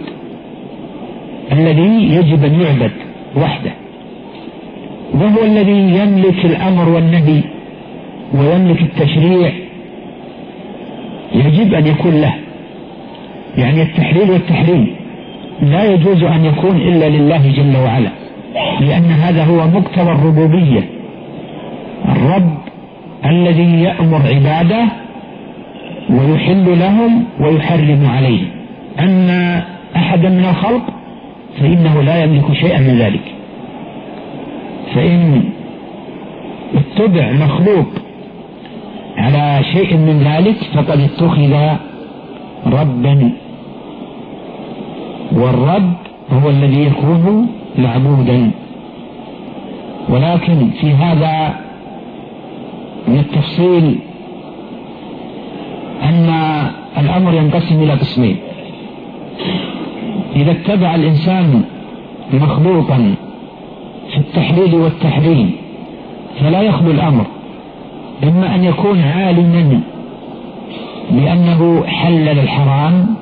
الذي يجب أن يعبد وحده، وهو الذي يملك الأمر والنهي ويملك التشريع، يجب أن يكون له، يعني التحليل والتحريم لا يجوز أن يكون إلا لله جل وعلا، لأن هذا هو مقتضى الربوبية. الرب الذي يأمر عباده ويحل لهم ويحرم عليهم. أما أحدا من الخلق فإنه لا يملك شيئا من ذلك، فإن اتبع مخلوق على شيء من ذلك فقد اتخذ ربا، والرب هو الذي يكون معبودا. ولكن في هذا من التفصيل أن الأمر ينقسم إلى قسمين: إذا اتبع الإنسان مخلوقا في التحليل والتحريم فلا يخلو الأمر، إما أن يكون عالما بأنه حلل الحرام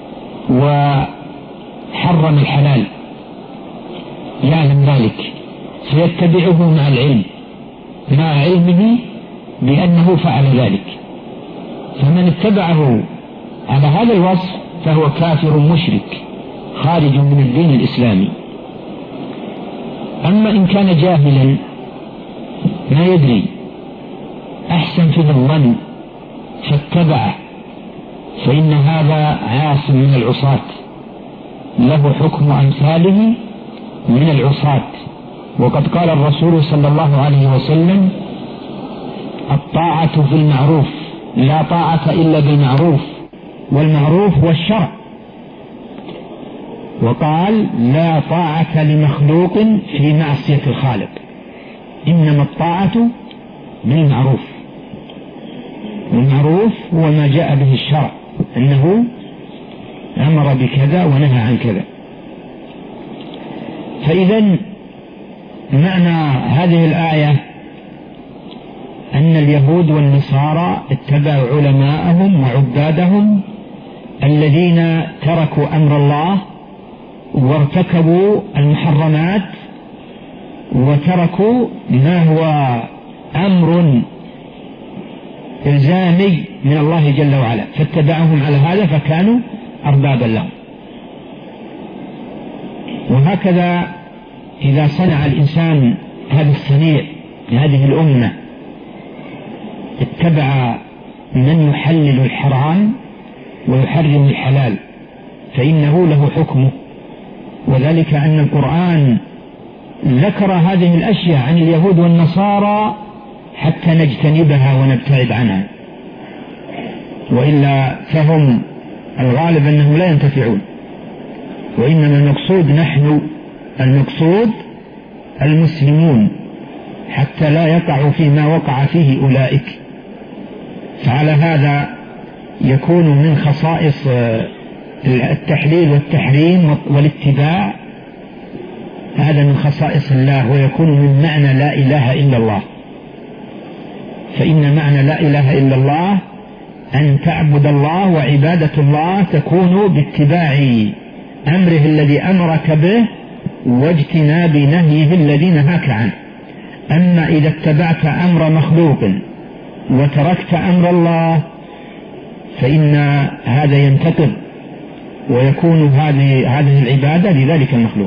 وحرم الحلال، يعلم ذلك فيتبعه مع العلم، مع علمه بأنه فعل ذلك. فمن اتبعه على هذا الوصف فهو كافر مشرك خارج من الدين الإسلامي. أما إن كان جاهلا ما يدري أحسن فيه الظن فاتبعه، فإن هذا عاص من العصاة، له حكم أمثاله من العصاة. وقد قال الرسول صلى الله عليه وسلم: الطاعة في المعروف، لا طاعة إلا بالمعروف، والمعروف هو الشرع. وقال: لا طاعة لمخلوق في معصية الخالق، إنما الطاعة بالمعروف. والمعروف هو ما جاء به الشرع، أنه أمر بكذا ونهى عن كذا. فإذا معنى هذه الآية أن اليهود والنصارى اتبعوا علماءهم وعبادهم الذين تركوا أمر الله وارتكبوا المحرمات وتركوا ما هو أمر إلزامي من الله جل وعلا، فاتبعهم على هذا فكانوا أربابا لهم. وهكذا إذا صنع الإنسان هذا الصنيع لهذه الأمة، اتبع من يحلل الحرام ويحرم الحلال، فإنه له حكمه. وذلك أن القرآن ذكر هذه الأشياء عن اليهود والنصارى حتى نجتنبها ونبتعد عنها، وإلا فهم الغالب أنهم لا ينتفعون. وإنما المقصود نحن، المقصود المسلمون، حتى لا يقعوا فيما وقع فيه أولئك. فعلى هذا يكون من خصائص التحليل والتحريم والاتباع، هذا من خصائص الله، ويكون من معنى لا إله إلا الله. فإن معنى لا إله إلا الله أن تعبد الله، وعبادة الله تكون باتباع أمره الذي أمرك به واجتناب نهيه الذي نهاك عنه. أما إذا اتبعت أمر مخلوق وتركت أمر الله فإن هذا ينتقض، ويكون هذه العبادة لذلك المخلوق.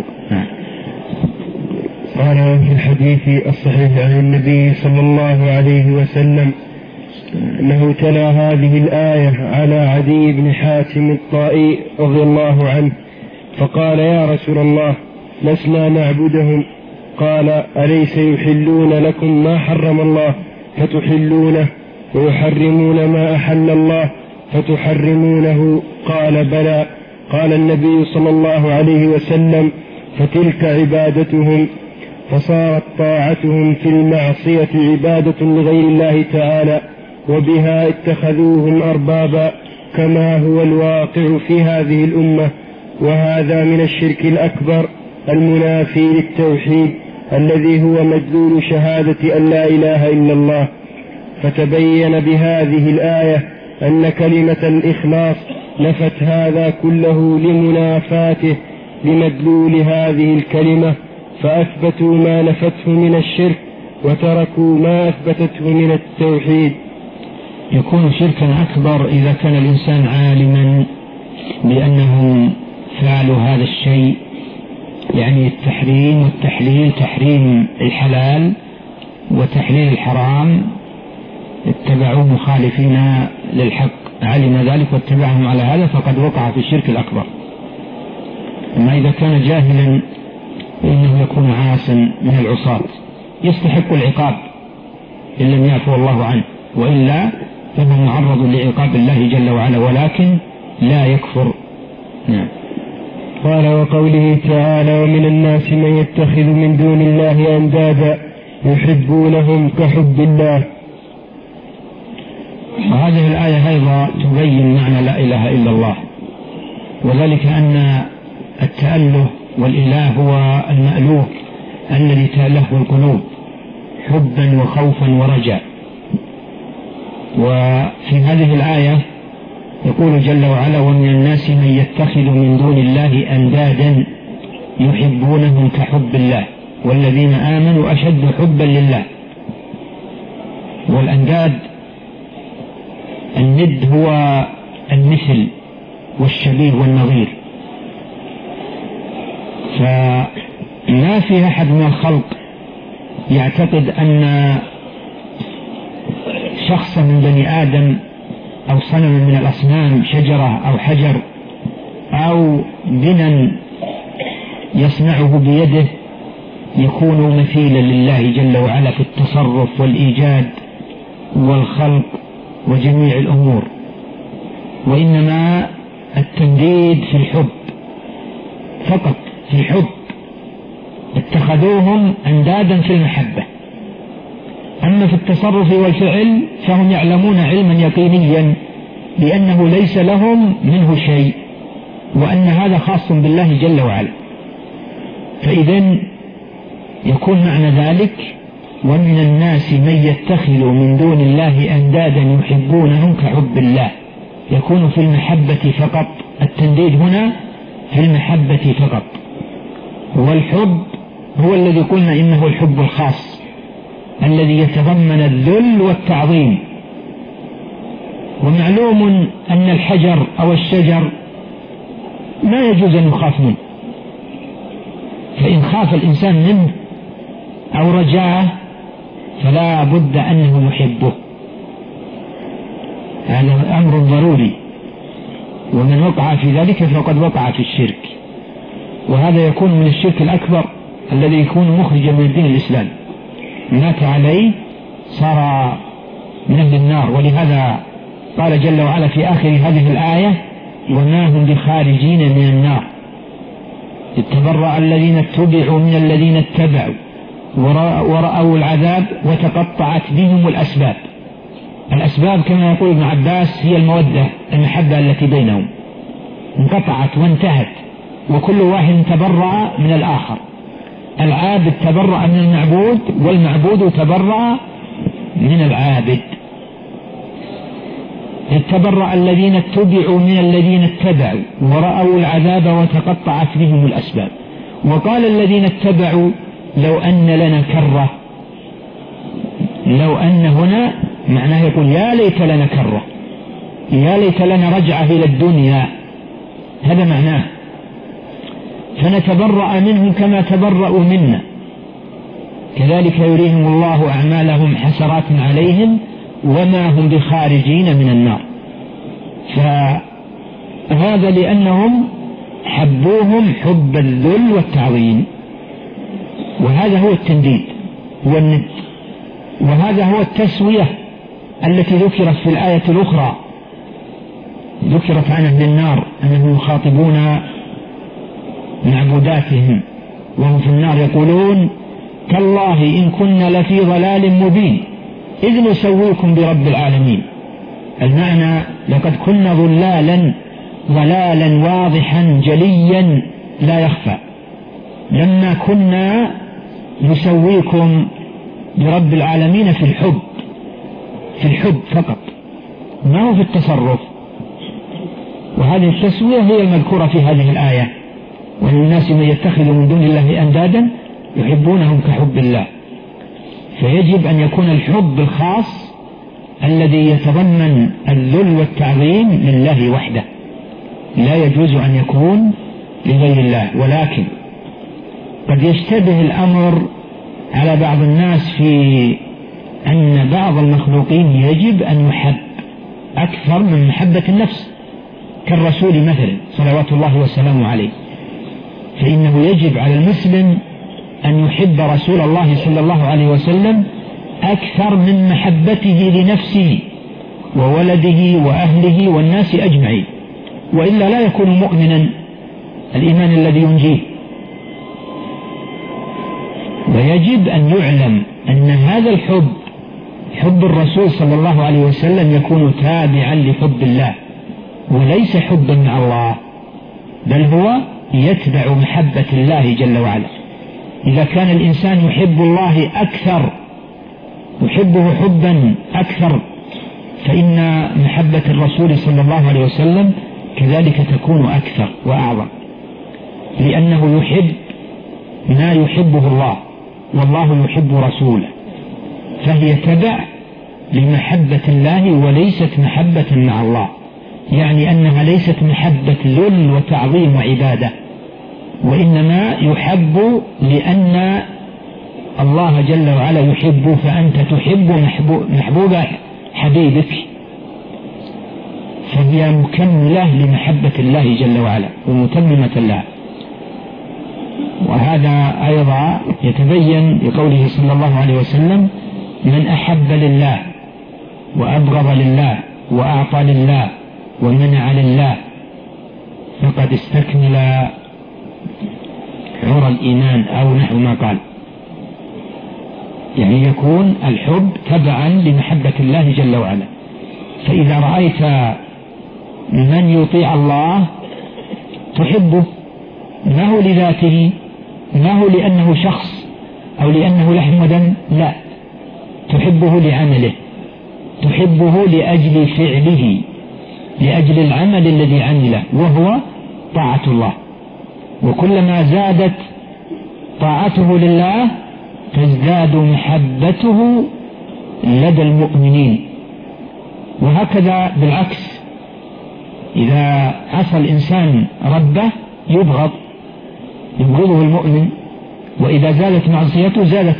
قال في الحديث الصحيح عن النبي صلى الله عليه وسلم أنه تلا هذه الآية على عدي بن حاتم الطائي رضي الله عنه، فقال: يا رسول الله، لسنا نعبدهم. قال: أليس يحلون لكم ما حرم الله فتحلونه، ويحرمون ما أحل الله فتحرمونه؟ قال: بلى. قال النبي صلى الله عليه وسلم: فتلك عبادتهم. فصارت طاعتهم في المعصية عبادة لغير الله تعالى، وبها اتخذوهم أربابا، كما هو الواقع في هذه الأمة. وهذا من الشرك الأكبر المنافي للتوحيد، الذي هو مدلول شهادة أن لا إله إلا الله. فتبين بهذه الآية أن كلمة الإخلاص نفت هذا كله لمنافاته لمدلول هذه الكلمة، فأثبتوا ما نفته من الشرك وتركوا ما أثبتته من التوحيد. يكون شركا أكبر إذا كان الإنسان عالما بأنهم فعلوا هذا الشيء، يعني التحريم والتحليل، تحريم الحلال وتحليل الحرام، اتبعوا مخالفين للحق، علم ذلك واتبعهم على هذا فقد وقع في الشرك الأكبر. أما إذا كان جاهلا فإنه يكون عاصا من العصاة، يستحق العقاب إن لم يعفو الله عنه، وإلا فهو معرض لعقاب الله جل وعلا، ولكن لا يكفر. نعم. قال: وقوله تعالى: ومن الناس من يتخذ من دون الله أندادا يحبونهم كحب الله. وهذه الآية أيضا تبين معنى لا إله إلا الله، وذلك أن التأله والإله هو المألوه الذي تأله القلوب حبا وخوفا ورجاء. وفي هذه الآية يقول جل وعلا: ومن الناس من يتخذ من دون الله أندادا يحبونهم كحب الله والذين آمنوا أشد حبا لله. والأنداد الند هو المثل والشبيه والنظير، فما في أحد من الخلق يعتقد أن شخصا من بني آدم أو صنم من الأصنام، شجرة أو حجر أو بنا يصنعه بيده، يكون مثيلا لله جل وعلا في التصرف والإيجاد والخلق وجميع الأمور، وإنما التنديد في الحب فقط، في الحب. اتخذوهم أندادا في المحبة، أما في التصرف والفعل فهم يعلمون علما يقينيا بأنه ليس لهم منه شيء، وأن هذا خاص بالله جل وعلا. فإذن يكون معنى ذلك: ومن الناس من يتخذ من دون الله أندادا يحبونهم كحب الله، يكون في المحبة فقط. التنديد هنا في المحبة فقط، والحب هو الذي قلنا إنه الحب الخاص الذي يتضمن الذل والتعظيم. ومعلوم أن الحجر أو الشجر ما يجوز أن يخاف منه، فإن خاف الإنسان منه أو رجاه فلا بد أنه يحبه، هذا أمر ضروري، ومن وقع في ذلك فقد وقع في الشرك، وهذا يكون من الشرك الأكبر الذي يكون مخرجا من الدين الإسلام، مات عليه صار من أهل النار. ولهذا قال جل وعلا في آخر هذه الآية: وما هم بخارجين من النار اتبرأ الذين اتبعوا من الذين اتبعوا ورأوا العذاب وتقطعت بهم الأسباب. الأسباب كما يقول ابن عباس هي المودة، المحبة التي بينهم انقطعت وانتهت، وكل واحد تبرأ من الآخر. العابد تبرأ من المعبود، والمعبود تبرأ من العابد. اتبرأ الذين اتبعوا من الذين اتبعوا ورأوا العذاب وتقطعت بهم الأسباب. وقال الذين اتبعوا: لو أن لنا كرة. لو أن هنا معناه يقول: يا ليت لنا كرة، يا ليت لنا رجعة إلى الدنيا، هذا معناه. فنتبرأ منهم كما تبرأوا منا، كذلك يريهم الله أعمالهم حسرات عليهم وما هم بخارجين من النار. فهذا لأنهم حبوهم حب الذل والتعظيم، وهذا هو التنديد والند، وهذا هو التسوية التي ذكرت في الآية الأخرى، ذكرت عن أهل النار أنهم يخاطبون معبوداتهم وهم في النار يقولون: تالله إن كنا لفي ضلال مبين إذ نسويكم برب العالمين. المعنى: لقد كنا ضلالا واضحا جليا لا يخفى، لما كنا نسويكم برب العالمين في الحب فقط، ما هو في التصرف. وهذه التسوية هي المذكورة في هذه الآية: ومن الناس من يتخذ من دون الله أندادا يحبونهم كحب الله. فيجب أن يكون الحب الخاص الذي يتضمن الذل والتعظيم لله وحده، لا يجوز أن يكون لغير الله. ولكن قد يشتبه الأمر على بعض الناس في أن بعض المخلوقين يجب أن يحب أكثر من محبة النفس، كالرسول مثلا صلوات الله وسلامه عليه، فإنه يجب على المسلم أن يحب رسول الله صلى الله عليه وسلم أكثر من محبته لنفسه وولده وأهله والناس أجمعين، وإلا لا يكون مؤمنا الإيمان الذي ينجيه. ويجب أن يعلم أن هذا الحب، حب الرسول صلى الله عليه وسلم، يكون تابعا لحب الله وليس حبا مع الله، بل هو يتبع محبة الله جل وعلا. إذا كان الإنسان يحب الله أكثر، يحبه حبا أكثر فإن محبة الرسول صلى الله عليه وسلم كذلك تكون أكثر وأعظم، لأنه يحب ما يحبه الله، والله يحب رسوله، فهي تبع لمحبة الله وليست محبة مع الله، يعني أنها ليست محبة ذل وتعظيم وعبادة، وإنما يحب لأن الله جل وعلا يحب، فأنت تحب محبوب حبيبك، فهي مكملة لمحبة الله جل وعلا ومتممة الله. وهذا أيضا يتبين بقوله صلى الله عليه وسلم: من أحب لله وأبغض لله وأعطى لله ومنع لله فقد استكمل عرى الإيمان، أو نحو ما قال. يعني يكون الحب تبعا لمحبة الله جل وعلا. فإذا رأيت من يطيع الله تحبه، ما هو لذاته، ما هو لأنه شخص أو لأنه لحم ودم، لا، تحبه لعمله، تحبه لأجل فعله، لأجل العمل الذي عمله وهو طاعة الله. وكلما زادت طاعته لله تزداد محبته لدى المؤمنين. وهكذا بالعكس، إذا عصى الإنسان ربه يبغضه المؤمن، وإذا زادت معصيته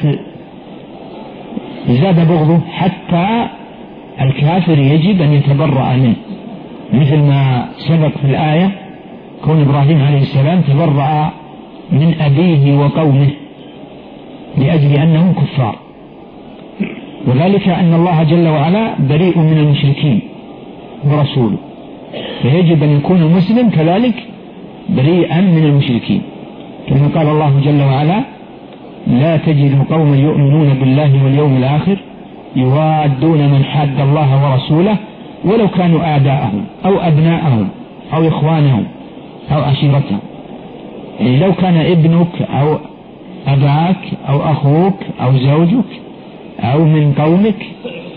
زاد بغضه، حتى الكافر يجب أن يتبرأ منه، مثل ما سبق في الآية كون إبراهيم عليه السلام تبرأ من أبيه وقومه لأجل أنهم كفار، وذلك أن الله جل وعلا بريء من المشركين ورسوله، فيجب أن يكون المسلم كذلك بريئا من المشركين، كما قال الله جل وعلا: لا تجد قوما يؤمنون بالله واليوم الآخر يوادون من حاد الله ورسوله ولو كانوا آباءهم أو أبناءهم أو إخوانهم أو عشيرتهم. يعني لو كان ابنك أو أباك أو أخوك أو زوجك أو من قومك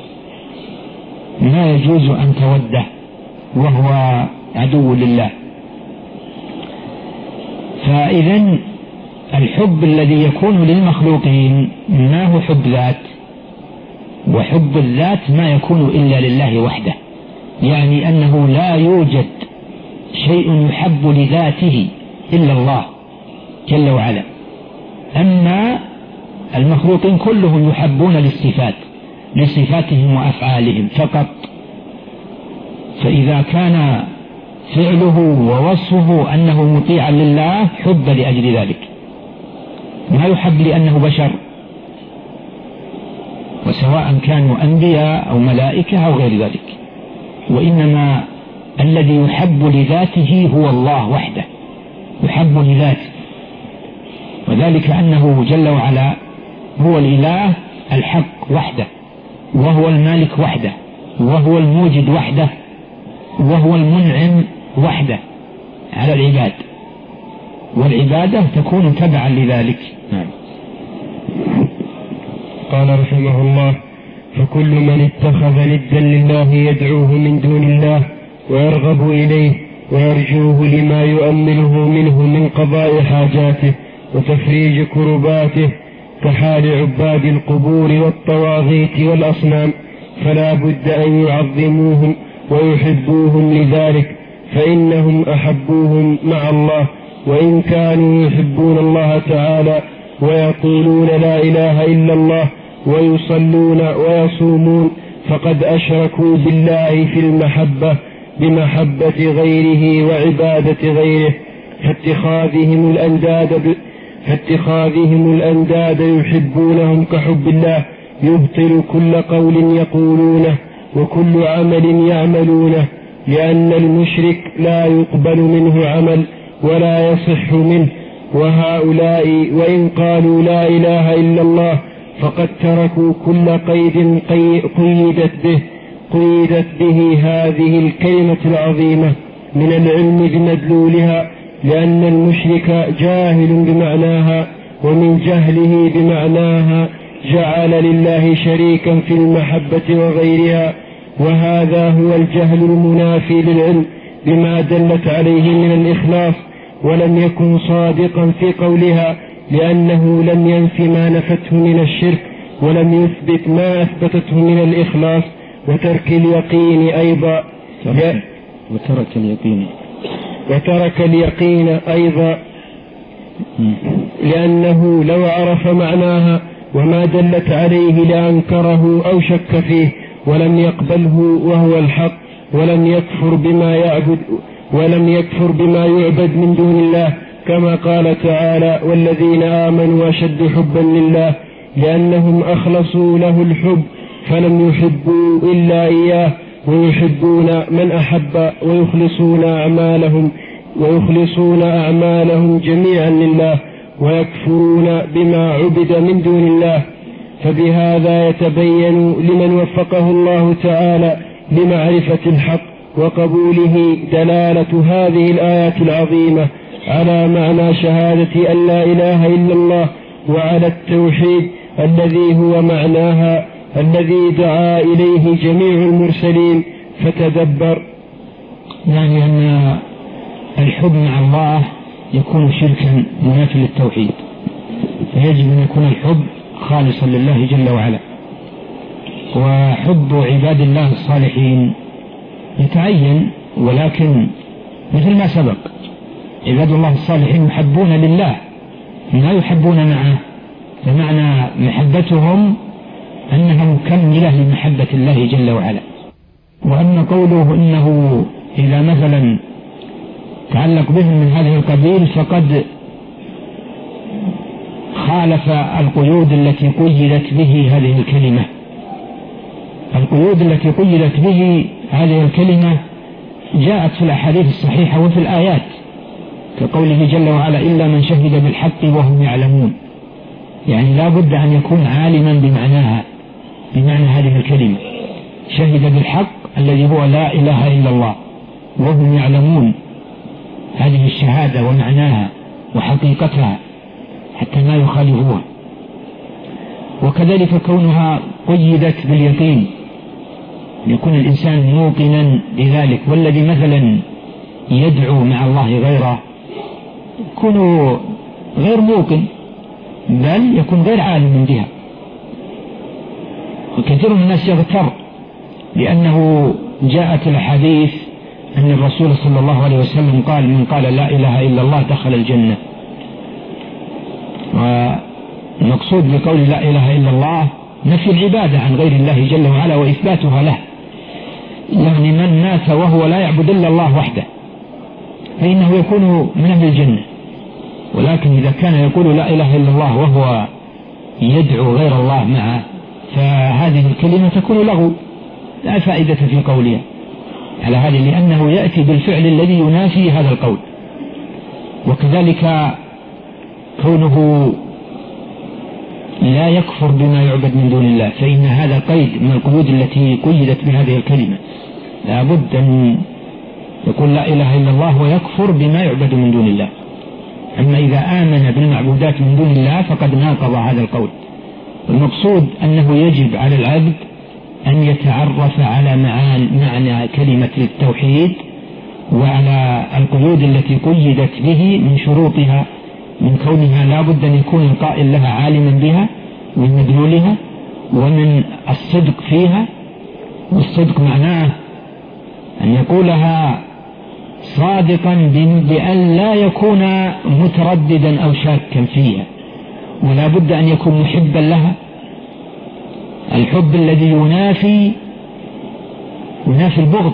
ما يجوز أن توده وهو عدو لله. فإذا الحب الذي يكون للمخلوقين ما هو حب ذات، وحب الذات ما يكون إلا لله وحده، يعني أنه لا يوجد شيء يحب لذاته إلا الله جل وعلا. أما المخلوقين كلهم يحبون لصفاتهم وأفعالهم فقط، فإذا كان فعله ووصفه أنه مطيعا لله حب لأجل ذلك، ما يحب لأنه بشر، وسواء كانوا أنبياء أو ملائكة أو غير ذلك، وإنما الذي يحب لذاته هو الله وحده، يحب لذاته، وذلك أنه جل وعلا هو الإله الحق وحده، وهو المالك وحده، وهو الموجد وحده، وهو المنعم وحده على العباد، والعبادة تكون تبعا لذلك. نعم. قال رحمه الله: فكل من اتخذ ندا لله يدعوه من دون الله ويرغب إليه ويرجوه لما يؤمله منه من قضاء حاجاته وتفريج كرباته كحال عباد القبور والطواغيت والأصنام، فلا بد أن يعظموهم ويحبوهم لذلك، فإنهم أحبوهم مع الله، وإن كانوا يحبون الله تعالى ويقولون لا إله إلا الله ويصلون ويصومون فقد أشركوا بالله في المحبة بمحبة غيره وعبادة غيره، فاتخاذهم الأنداد يحبونهم كحب الله يبطل كل قول يقولونه وكل عمل يعملونه، لأن المشرك لا يقبل منه عمل ولا يصح منه. وهؤلاء وإن قالوا لا إله إلا الله فقد تركوا كل قيد قيدت به هذه الكلمة العظيمة من العلم بمدلولها، لأن المشرك جاهل بمعناها، ومن جهله بمعناها جعل لله شريكا في المحبة وغيرها، وهذا هو الجهل المنافي للعلم بما دلت عليه من الإخلاص، ولم يكن صادقا في قولها، لأنه لم ينف ما نفته من الشرك، ولم يثبت ما أثبتته من الإخلاص وترك اليقين أيضا. وترك اليقين أيضا، لأنه لو عرف معناها وما دلت عليه لأنكره أو شك فيه ولم يقبله وهو الحق، ولم يكفر بما يعبد من دون الله، كما قال تعالى: والذين آمنوا أشد حبا لله، لأنهم أخلصوا له الحب فلم يحبوا إلا إياه، ويحبون من أحب، ويخلصون أعمالهم جميعا لله، ويكفرون بما عبد من دون الله. فبهذا يتبين لمن وفقه الله تعالى لمعرفة الحق وقبوله دلالة هذه الآيات العظيمة على معنى شهادة أن لا إله إلا الله، وعلى التوحيد الذي هو معناها الذي دعا إليه جميع المرسلين. فتدبر. يعني أن الحب مع الله يكون شركا منافي للتوحيد، فيجب أن يكون الحب خالصا لله جل وعلا. وحب عباد الله الصالحين يتعين، ولكن مثل ما سبق عباد الله الصالحين يحبون لله ما يحبون معه، فمعنى محبتهم أنهم كملة لمحبة الله جل وعلا. وأن قوله إنه إذا مثلا تعلق بهم من هذه القبيل فقد خالف القيود التي قيدت به هذه الكلمة. القيود التي قيدت به هذه الكلمة جاءت في الأحاديث الصحيحة وفي الآيات، كقوله جل وعلا: إلا من شهد بالحق وهم يعلمون. يعني لا بد أن يكون عالما بمعناها، بمعنى هذه الكلمة، شهد بالحق الذي هو لا إله إلا الله، وهم يعلمون هذه الشهادة ومعناها وحقيقتها حتى ما يخالفوها. وكذلك كونها قيدت باليقين، يكون الإنسان موقنا بذلك. والذي مثلا يدعو مع الله غيره يكون غير موقن، بل يكون غير عالم بها. وكثير من الناس يغتر، لأنه جاءت الحديث أن الرسول صلى الله عليه وسلم قال: من قال لا إله إلا الله دخل الجنة. والمقصود بقول لا إله إلا الله نفي العبادة عن غير الله جل وعلا وإثباتها له. يعني من مات وهو لا يعبد إلا الله وحده فإنه يكون من أهل الجنة. ولكن إذا كان يقول لا إله إلا الله وهو يدعو غير الله معه فهذه الكلمة تكون لغو، لا فائدة في قولها على هذه، لأنه يأتي بالفعل الذي ينافي هذا القول. وكذلك كونه لا يكفر بما يعبد من دون الله، فإن هذا قيد من القيود التي قيدت بهذه الكلمة. لا بد أن يقول لا إله إلا الله ويكفر بما يعبد من دون الله. أما إذا آمن بالمعبودات من دون الله فقد ناقض هذا القول. المقصود أنه يجب على العبد أن يتعرف على معنى كلمة التوحيد وعلى القيود التي قيدت به من شروطها، من كونها لا بد أن يكون القائل لها عالما بها ومن مدلولها ومن الصدق فيها. والصدق معناه أن يقولها صادقا بأن لا يكون مترددا أو شاكا فيها، ولا بد أن يكون محبا لها، الحب الذي ينافي البغض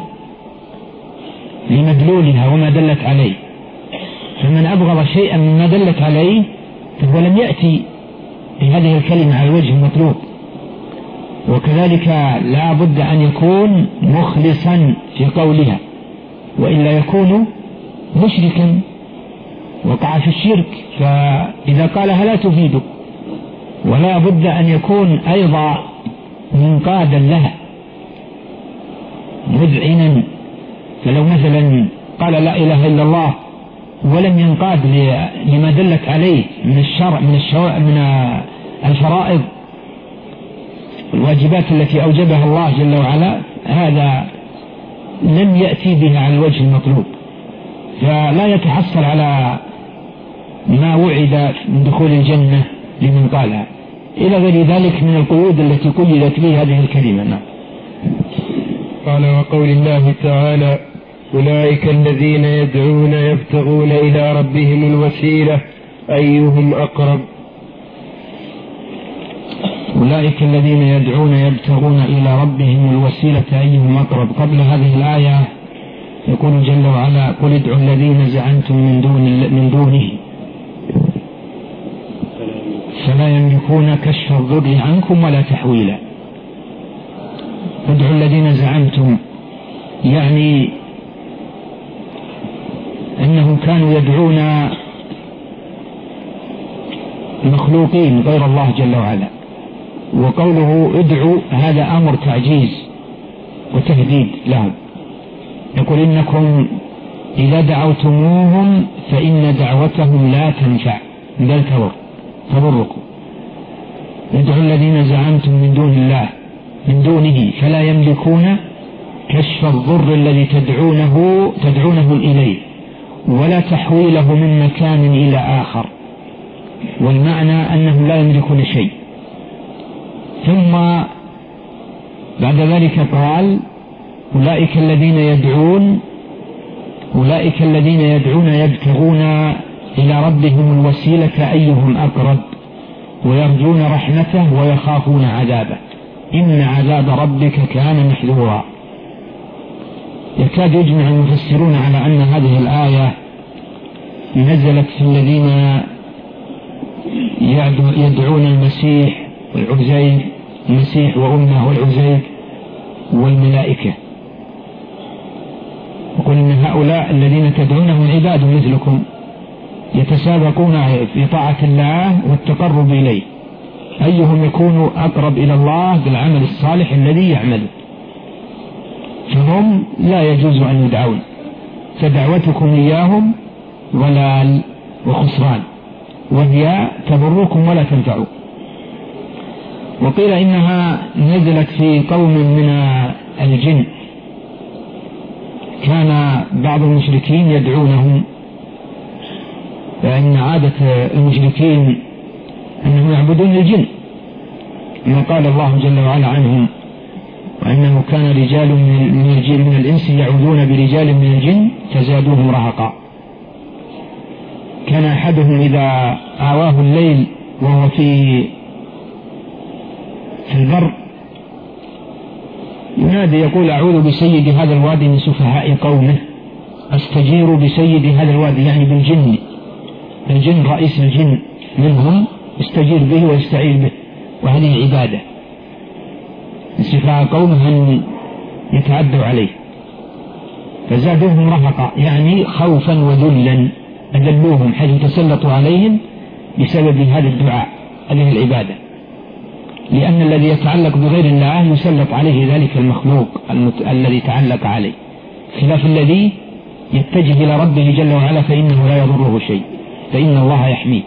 لمدلولها وما دلت عليه. فمن أبغض شيئا مما دلت عليه فهو لم يأتي بهذه الكلمة على الوجه المطلوب. وكذلك لا بد أن يكون مخلصا في قولها، وإلا يكون مشركا وقع في الشرك، فإذا قالها لا تفيده. ولا بد أن يكون أيضا منقادا لها مذعنا. فلو مثلا قال لا إله إلا الله ولم ينقاد لما دلت عليه من الشرع من الفرائض والواجبات التي أوجبها الله جل وعلا، هذا لم يأتي بها على الوجه المطلوب، فلا يتحصل على ما وعد من دخول الجنة لمن قالها، إلى غير ذلك من القيود التي قيدت به هذه الكلمة. قال: وقول الله تعالى: أولئك الذين يدعون يبتغون إلى ربهم الوسيلة أيهم أقرب. أولئك الذين يدعون يبتغون إلى ربهم الوسيلة أيهم أقرب. قبل هذه الآية يقول جل وعلا: قل ادعوا الذين زعمتم من دونه فلا يملكون كشف الضر عنكم ولا تحويلا. ادعوا الذين زعمتم يعني أنهم كانوا يدعون مخلوقين غير الله جل وعلا، وقوله ادعوا هذا أمر تعجيز وتهديد لهم. يقول: إنكم إذا دعوتموهم فإن دعوتهم لا تنفع بل تضركم. ادعوا الذين زعمتم من دونه فلا يملكون كشف الضر الذي تدعونهم إليه ولا تحويله من مكان إلى آخر، والمعنى أنهم لا يملكون شيء. ثم بعد ذلك قال: أولئك الذين يدعون يبتغون إلى ربهم الوسيلة أيهم أقرب ويرجون رحمته ويخافون عذابه إن عذاب ربك كان محذورا. يكاد يجمع المفسرون على أن هذه الآية نزلت في الذين يدعون المسيح والعزير، المسيح وأمه والعزير والملائكة. يقول إن هؤلاء الذين تدعونهم عباد مثلكم يتسابقون في طاعة الله والتقرب إليه، أيهم يكون أقرب إلى الله بالعمل الصالح الذي يعمله، فهم لا يجوز أن يدعون، فدعوتكم إياهم ضلال وخسران، وهي تضركم ولا تنفعوا. وقيل إنها نزلت في قوم من الجن كان بعض المشركين يدعونهم، فإن عادة المشركين أنهم يعبدون الجن، ما قال الله جل وعلا عنهم: وأنه كان رجال من الإنس يعوذون برجال من الجن فزادوهم رهقا. كان أحدهم إذا آواه الليل وهو في البر ينادي يقول: أعوذ بسيد هذا الوادي من سفهاء قومه، أستجير بسيد هذا الوادي، يعني بالجن، الجن رئيس الجن منهم يستجير به ويستعيذ به، وهذه عبادة سفهاء قومه أن يتعدوا عليه، فزادوهم رهقا يعني خوفا وذلا، أذلوهم حيث تسلطوا عليهم بسبب هذا الدعاء، هذه العبادة، لأن الذي يتعلق بغير الله يسلط عليه ذلك المخلوق الذي تعلق عليه، خلاف الذي يتجه إلى ربه جل وعلا فإنه لا يضره شيء، فإن الله يحميه.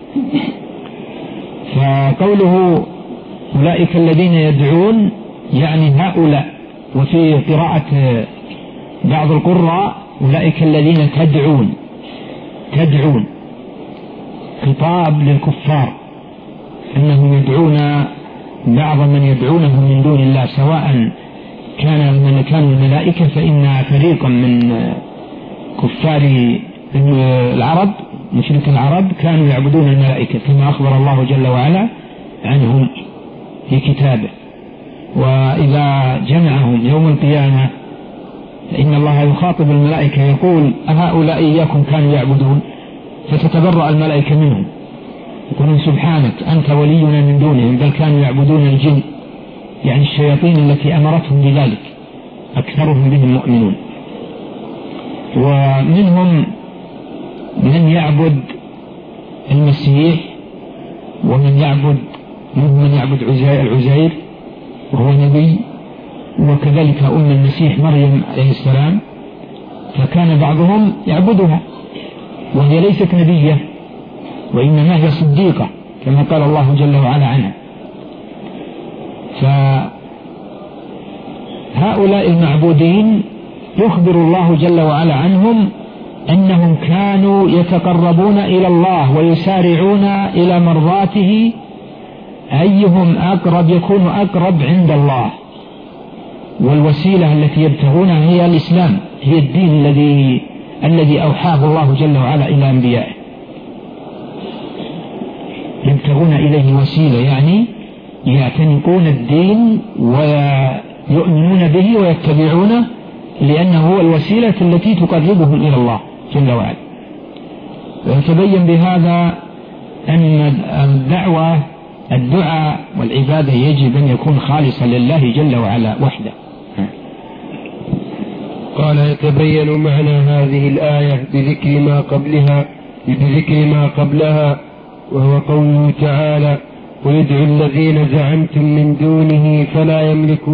فقوله أولئك الذين يدعون يعني هؤلاء، وفي قراءة بعض القراء أولئك الذين تدعون خطاب للكفار أنهم يدعون بعض من يدعونه من دون الله، سواء كانوا الملائكة، فإن فريقا من كفار العرب مشرك العرب كانوا يعبدون الملائكة كما أخبر الله جل وعلا عنهم في كتابه. وإذا جمعهم يوم القيامة فإن الله يخاطب الملائكة يقول: أهؤلاء إياكم كانوا يعبدون؟ فتتبرأ الملائكة منهم يقولون: سبحانك أنت ولينا من دونهم بل كانوا يعبدون الجن، يعني الشياطين التي أمرتهم بذلك، أكثرهم بهم مؤمنون. ومنهم من يعبد المسيح، ومنهم من يعبد العزير وهو نبي، وكذلك أم المسيح مريم عليه السلام، فكان بعضهم يعبدها وهي ليست نبية وإنما هي صديقة كما قال الله جل وعلا عنها. هؤلاء المعبودين يخبر الله جل وعلا عنهم أنهم كانوا يتقربون إلى الله ويسارعون إلى مرضاته، أيهم أقرب يكون أقرب عند الله، والوسيلة التي يبتغونها هي الإسلام، هي الدين الذي أوحاه الله جل وعلا إلى أنبيائه. يبتغون إليه وسيلة يعني يعتنقون الدين ويؤمنون به ويتبعونه، لأنه هو الوسيلة التي تقربهم إلى الله جل وعلا. ويتبين بهذا أن الدعاء والعبادة يجب أن يكون خالصا لله جل وعلا وحده. قال: يتبين معنى هذه الآية بذكر ما قبلها، وهو قوله تعالى: قل ادعوا الذين زعمتم من دونه فلا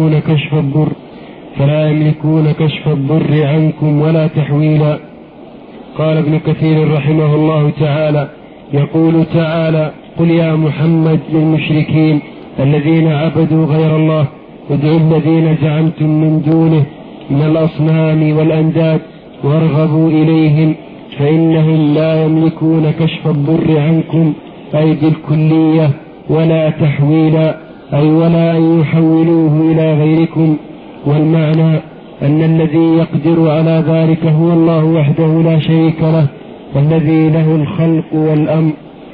يملكون كشف الضر عنكم ولا تحويلا. قال ابن كثير رحمه الله تعالى: يقول تعالى: قل يا محمد للمشركين الذين عبدوا غير الله ادعوا الذين زعمتم من دونه من الأصنام والأنداد وارغبوا إليهم فإنهم لا يملكون كشف الضر عنكم، أي بالكلية، ولا تحويلا، أي ولا أن يحولوه إلى غيركم. والمعنى أن الذي يقدر على ذلك هو الله وحده لا شريك له، والذي له الخلق والأمر.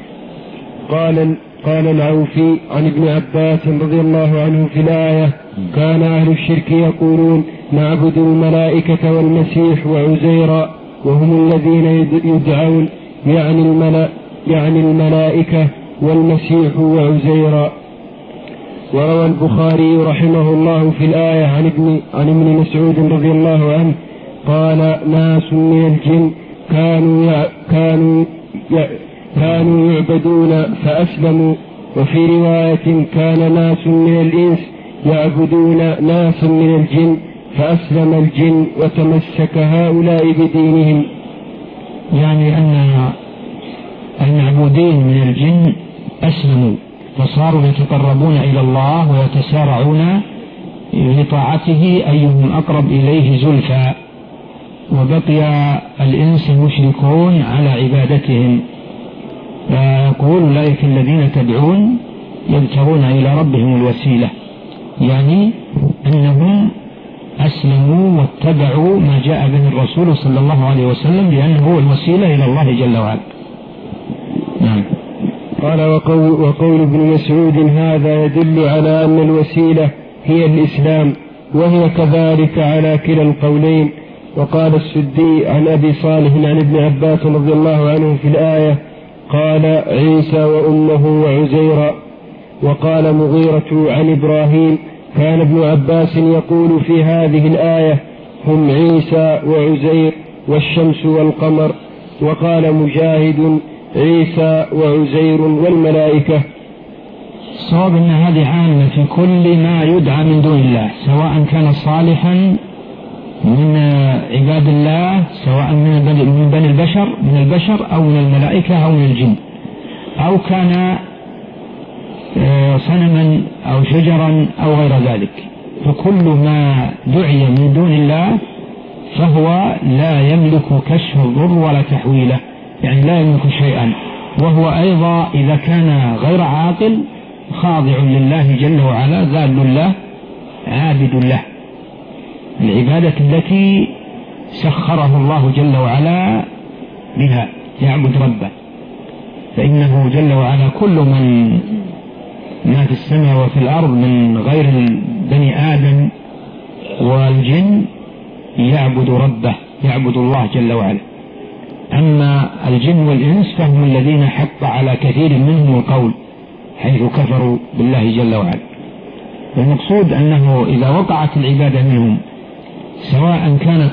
قال العوفي عن ابن عباس رضي الله عنه في الآية: كان أهل الشرك يقولون نعبد الملائكة والمسيح وعزيرا، وهم الذين يدعون يعني الملائكة والمسيح وعزيرا. وروى البخاري رحمه الله في الآية عن ابن مسعود رضي الله عنه قال: ناس من الجن كانوا يعبدون فأسلموا. وفي رواية: كان ناس من الإنس يعبدون ناس من الجن فأسلم الجن وتمسك هؤلاء بدينهم. يعني أن المعبودين من الجن أسلموا فصاروا يتقربون إلى الله ويتسارعون لطاعته أيهم أقرب إليه زلفى، وبقي الإنس المشركون على عبادتهم. فيقول أولئك الذين تدعون يبتغون إلى ربهم الوسيلة، يعني أنهم أسلموا واتبعوا ما جاء به الرسول صلى الله عليه وسلم، لأنه هو الوسيلة إلى الله جل وعلا. نعم. قال: وقول ابن مسعود هذا يدل على أن الوسيلة هي الإسلام، وهي كذلك على كلا القولين. وقال السدي عن أبي صالح عن ابن عباس رضي الله عنه في الآية: قال عيسى وأمه وعزيرا. وقال مغيرة عن إبراهيم: كان ابن عباس يقول في هذه الآية: هم عيسى وعزير والشمس والقمر. وقال مجاهد: عيسى وعزير والملائكة. الصواب أن هذه عامة في كل ما يدعى من دون الله، سواء كان صالحا من عباد الله، سواء من بني البشر أو من الملائكة أو من الجن، أو كان صنما أو شجرا أو غير ذلك. فكل ما دعي من دون الله فهو لا يملك كشف الضر ولا تحويله، يعني لا يملك شيئا. وهو أيضا إذا كان غير عاقل خاضع لله جل وعلا، ذال له، عابد له، العبادة التي سخره الله جل وعلا بها يعبد ربه. فإنه جل وعلا كل من ما في السماء وفي الأرض من غير بني آدم والجن يعبد ربه، يعبد الله جل وعلا. أما الجن والإنس فهم الذين حق على كثير منهم القول حيث كفروا بالله جل وعلا. والمقصود أنه إذا وقعت العبادة منهم سواء كانت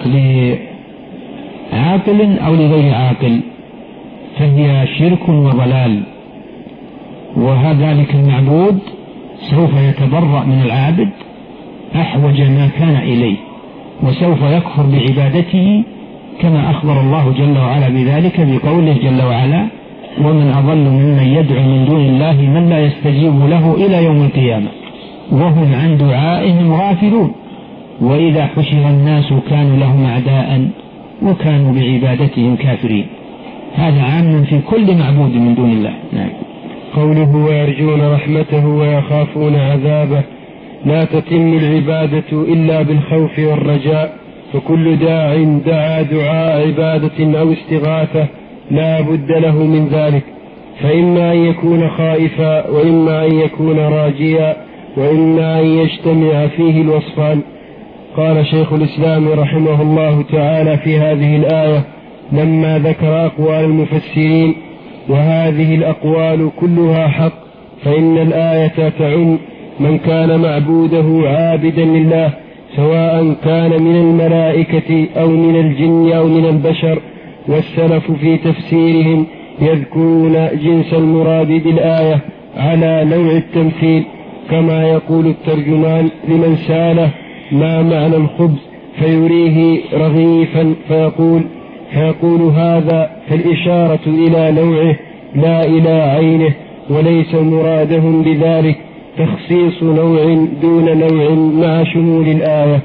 لعاقل أو لغير عاقل فهي شرك وضلال، وهذلك المعبود سوف يتبرأ من العابد أحوج ما كان إليه، وسوف يكفر بعبادته كما أخبر الله جل وعلا بذلك بقوله جل وعلا: ومن أضل ممن يدعو من دون الله من لا يستجيب له إلى يوم القيامة وهم عن دعائهم غافلون. وإذا حشر الناس كانوا لهم أعداء وكانوا بعبادتهم كافرين. هذا عام في كل معبود من دون الله. نعم. قوله ويرجون رحمته ويخافون عذابه، لا تتم العبادة إلا بالخوف والرجاء، فكل داع دعا دعاء عبادة أو استغاثة لا بد له من ذلك، فإما أن يكون خائفا وإما أن يكون راجيا وإما أن يجتمع فيه الوصفان. قال شيخ الإسلام رحمه الله تعالى في هذه الآية لما ذكر أقوال المفسرين: وهذه الأقوال كلها حق، فإن الآية تعم من كان معبوده عابدا لله، سواء كان من الملائكة أو من الجن أو من البشر. والسلف في تفسيرهم يذكرون جنس المراد بالآية على نوع التمثيل، كما يقول الترجمان لمن سأله ما معنى الخبز فيريه رغيفا فيقول هذا، فالإشارة إلى نوعه لا إلى عينه، وليس مرادهم بذلك تخصيص نوع دون نوع مع شمول الآية.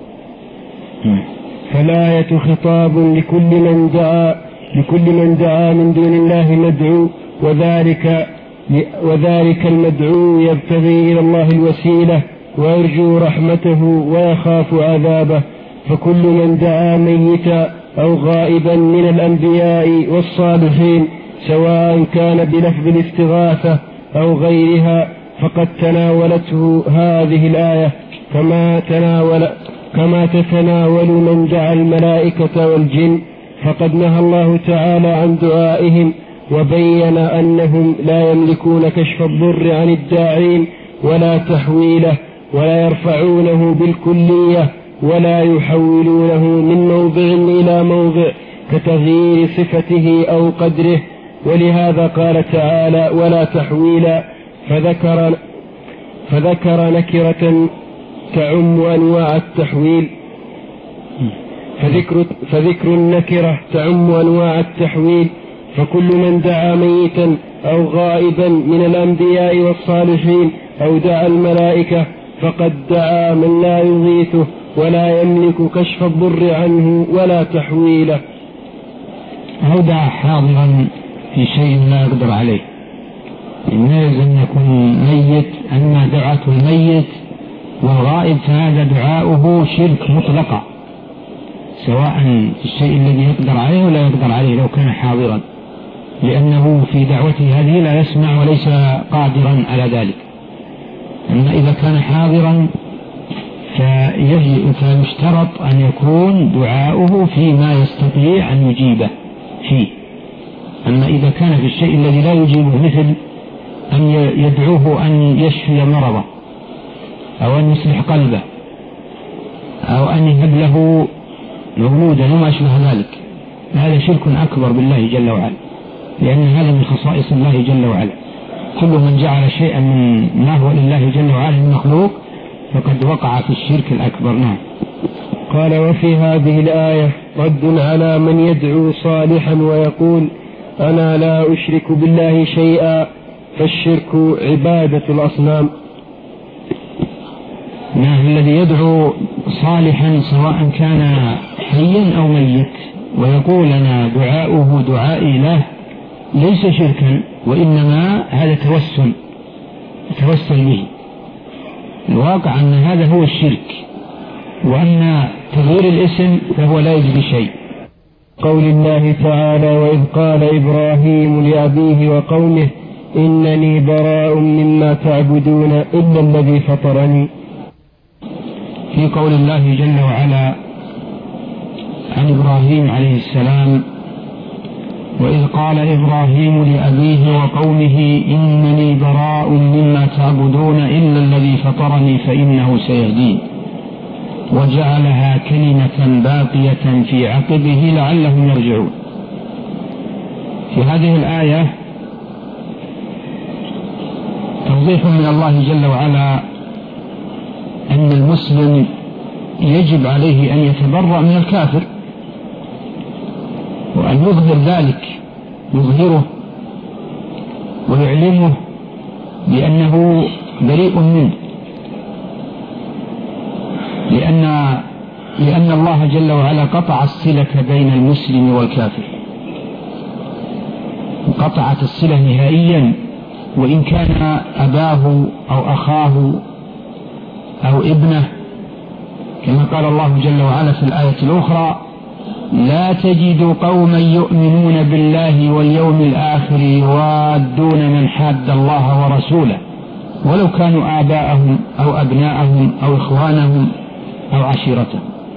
فالآية خطاب لكل من دعا من دون الله مدعو، وذلك المدعو يبتغي إلى الله الوسيلة ويرجو رحمته ويخاف عذابه. فكل من دعا ميتا أو غائبا من الأنبياء والصالحين، سواء كان بلفظ الاستغاثة أو غيرها، فقد تناولته هذه الآية كما تتناول من دعا الملائكة والجن. فقد نهى الله تعالى عن دعائهم وبين أنهم لا يملكون كشف الضر عن الداعين ولا تحويله، ولا يرفعونه بالكلية ولا يحولونه من موضع إلى موضع كتغيير صفته أو قدره. ولهذا قال تعالى ولا تحويلا، فذكر نكرة تعم أنواع التحويل، فذكر النكرة تعم أنواع التحويل. فكل من دعا ميتا أو غائبا من الأنبياء والصالحين أو دعا الملائكة فقد دعا من لا يغيثه ولا يملك كشف الضر عنه ولا تحويله. أو دعا حاضرا في شيء لا يقدر عليه، الناس أن يكون ميت، أما دعاته الميت والغائب فهذا دعاؤه شرك مطلقا، سواء في الشيء الذي يقدر عليه ولا يقدر عليه لو كان حاضرا، لأنه في دعوته هذه لا يسمع وليس قادرا على ذلك. أما إذا كان حاضرا فيشترط أن يكون دعاؤه فيما يستطيع أن يجيبه فيه. أما إذا كان في الشيء الذي لا يجيبه، مثل أن يدعوه أن يشفي مرضه أو أن يصلح قلبه أو أن يهب له مولودا وما أشبه ذلك، هذا شرك أكبر بالله جل وعلا، لأن هذا من خصائص الله جل وعلا. كل من جعل شيئا من ما هو لله جل وعلا من مخلوق فقد وقع في الشرك الأكبر. نعم. قال وفي هذه الآية رد على من يدعو صالحا ويقول أنا لا أشرك بالله شيئا، فالشرك عبادة الأصنام. نعم. الذي يدعو صالحا سواء كان حيا أو ميت ويقول أنا دعاؤه دعاء إله ليس شركا، وإنما هذا توسل به. الواقع أن هذا هو الشرك، وأن تغيير الاسم فهو لا يجزي شيء. قول الله تعالى وإذ قال إبراهيم لأبيه وقومه إنني براء مما تعبدون إلا الذي فطرني. في قول الله جل وعلا عن إبراهيم عليه السلام وإذ قال إبراهيم لأبيه وقومه إنني براء مما تعبدون إلا الذي فطرني فإنه سيهدين، وجعلها كلمة باقية في عقبه لعلهم يرجعون. في هذه الآية توضيح من الله جل وعلا أن المسلم يجب عليه أن يتبرأ من الكافر، وأن يظهر ذلك، يظهره ويعلمه بأنه بريء منه، لأن الله جل وعلا قطع الصلة بين المسلم والكافر، قطعت الصلة نهائيا، وإن كان أباه أو أخاه أو ابنه، كما قال الله جل وعلا في الآية الأخرى: لا تجد قوما يؤمنون بالله واليوم الآخر يوادون من حاد الله ورسوله ولو كانوا آباءهم أو أبناءهم أو إخوانهم أو عشيرتهم.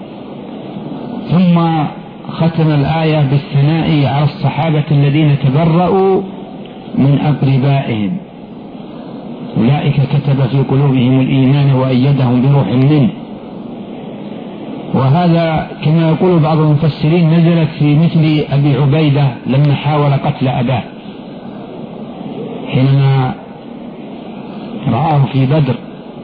ثم ختم الآية بالثناء على الصحابة الذين تبرؤوا من أقربائهم، أولئك كتب في قلوبهم الإيمان وأيدهم بروح منه. وهذا كما يقول بعض المفسرين نزلت في مثل أبي عبيدة لما حاول قتل أباه حينما رآه في بدر.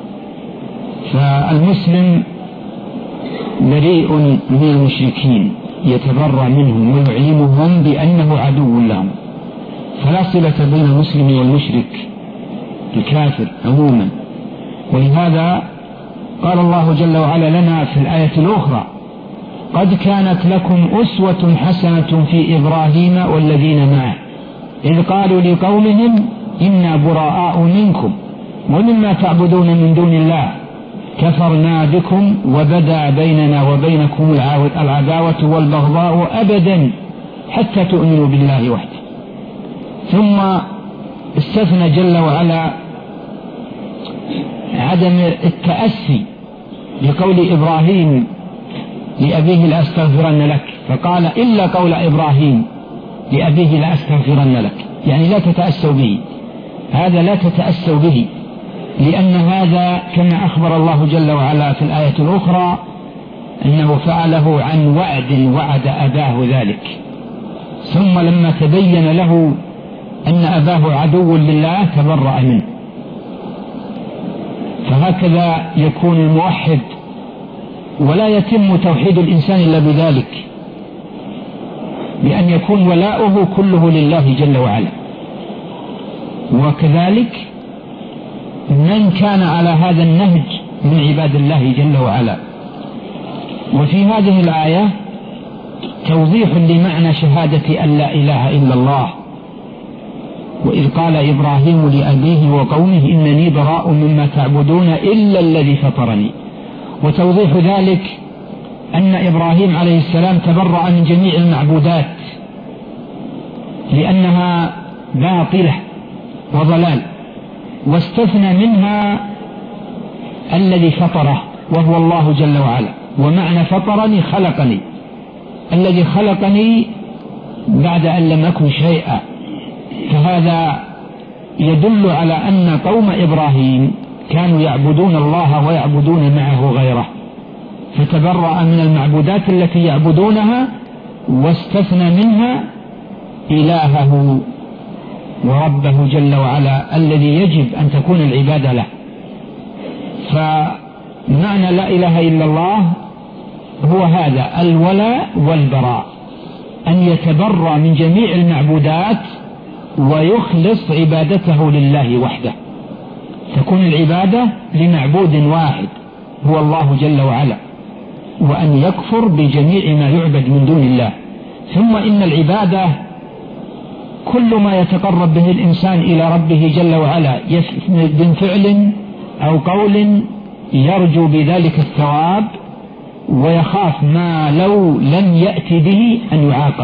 فالمسلم بريء من المشركين، يتبرأ منهم ويعلمهم بأنه عدو لهم، فلا صلة بين المسلم والمشرك الكافر عموما. ولهذا قال الله جل وعلا لنا في الآية الأخرى: قد كانت لكم أسوة حسنة في إبراهيم والذين معه إذ قالوا لقومهم إنا براء منكم ومما تعبدون من دون الله كفرنا بكم وبدا بيننا وبينكم العداوة والبغضاء أبدا حتى تؤمنوا بالله وحده. ثم استثنى جل وعلا عدم التأسي بقول إبراهيم لأبيه لأستغفرن لك، فقال إلا قول إبراهيم لأبيه لأستغفرن لك، يعني لا تتأسوا به، هذا لا تتأسوا به، لأن هذا كما أخبر الله جل وعلا في الآية الأخرى أنه فعله عن وعد أباه ذلك، ثم لما تبين له أن أباه عدو لله تبرأ منه. فهكذا يكون الموحد، ولا يتم توحيد الإنسان إلا بذلك، بأن يكون ولاؤه كله لله جل وعلا. وكذلك من كان على هذا النهج من عباد الله جل وعلا. وفي هذه الآية توضيح لمعنى شهادة أن لا إله إلا الله، وإذ قال إبراهيم لأبيه وقومه إنني براء مما تعبدون إلا الذي فطرني. وتوضيح ذلك أن إبراهيم عليه السلام تبرأ من جميع المعبودات لأنها باطلة وضلال، واستثنى منها الذي فطره وهو الله جل وعلا. ومعنى فطرني خلقني، الذي خلقني بعد أن لم أكن شيئا. فهذا يدل على أن قوم إبراهيم كانوا يعبدون الله ويعبدون معه غيره، فتبرأ من المعبودات التي يعبدونها واستثنى منها إلهه وربه جل وعلا الذي يجب أن تكون العبادة له. فمعنى لا إله إلا الله هو هذا الولاء والبراء، أن يتبرأ من جميع المعبودات ويخلص عبادته لله وحده، تكون العبادة لمعبود واحد هو الله جل وعلا، وأن يكفر بجميع ما يعبد من دون الله. ثم إن العبادة كل ما يتقرب به الإنسان إلى ربه جل وعلا من فعل أو قول يرجو بذلك الثواب ويخاف ما لو لم يأتي به أن يعاقب،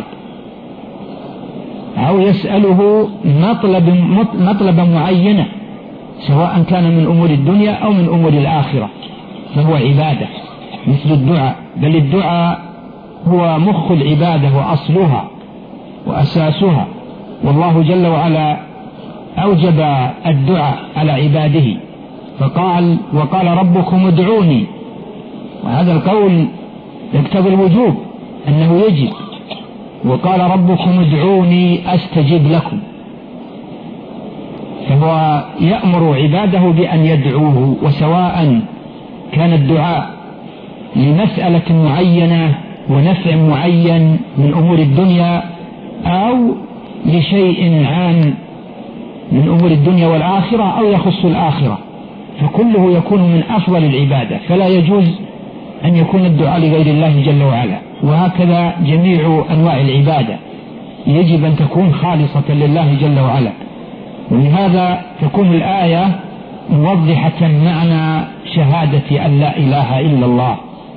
أو يسأله مطلبا معينة سواء كان من أمور الدنيا أو من أمور الآخرة، فهو عبادة مثل الدعاء. بل الدعاء هو مخ العبادة وأصلها وأساسها، والله جل وعلا أوجب الدعاء على عباده فقال: وقال ربكم ادعوني، وهذا القول يقتضي الوجوب أنه يجب. وقال ربكم ادعوني أستجب لكم، فهو يأمر عباده بأن يدعوه، وسواء كان الدعاء لمسألة معينة ونفع معين من أمور الدنيا أو لشيء عام من أمور الدنيا والآخرة أو يخص الآخرة، فكله يكون من أفضل العبادة. فلا يجوز أن يكون الدعاء لغير الله جل وعلا. وهكذا جميع أنواع العبادة يجب أن تكون خالصة لله جل وعلا. ولهذا تكون الآية موضحة معنى شهادة أن لا إله إلا الله.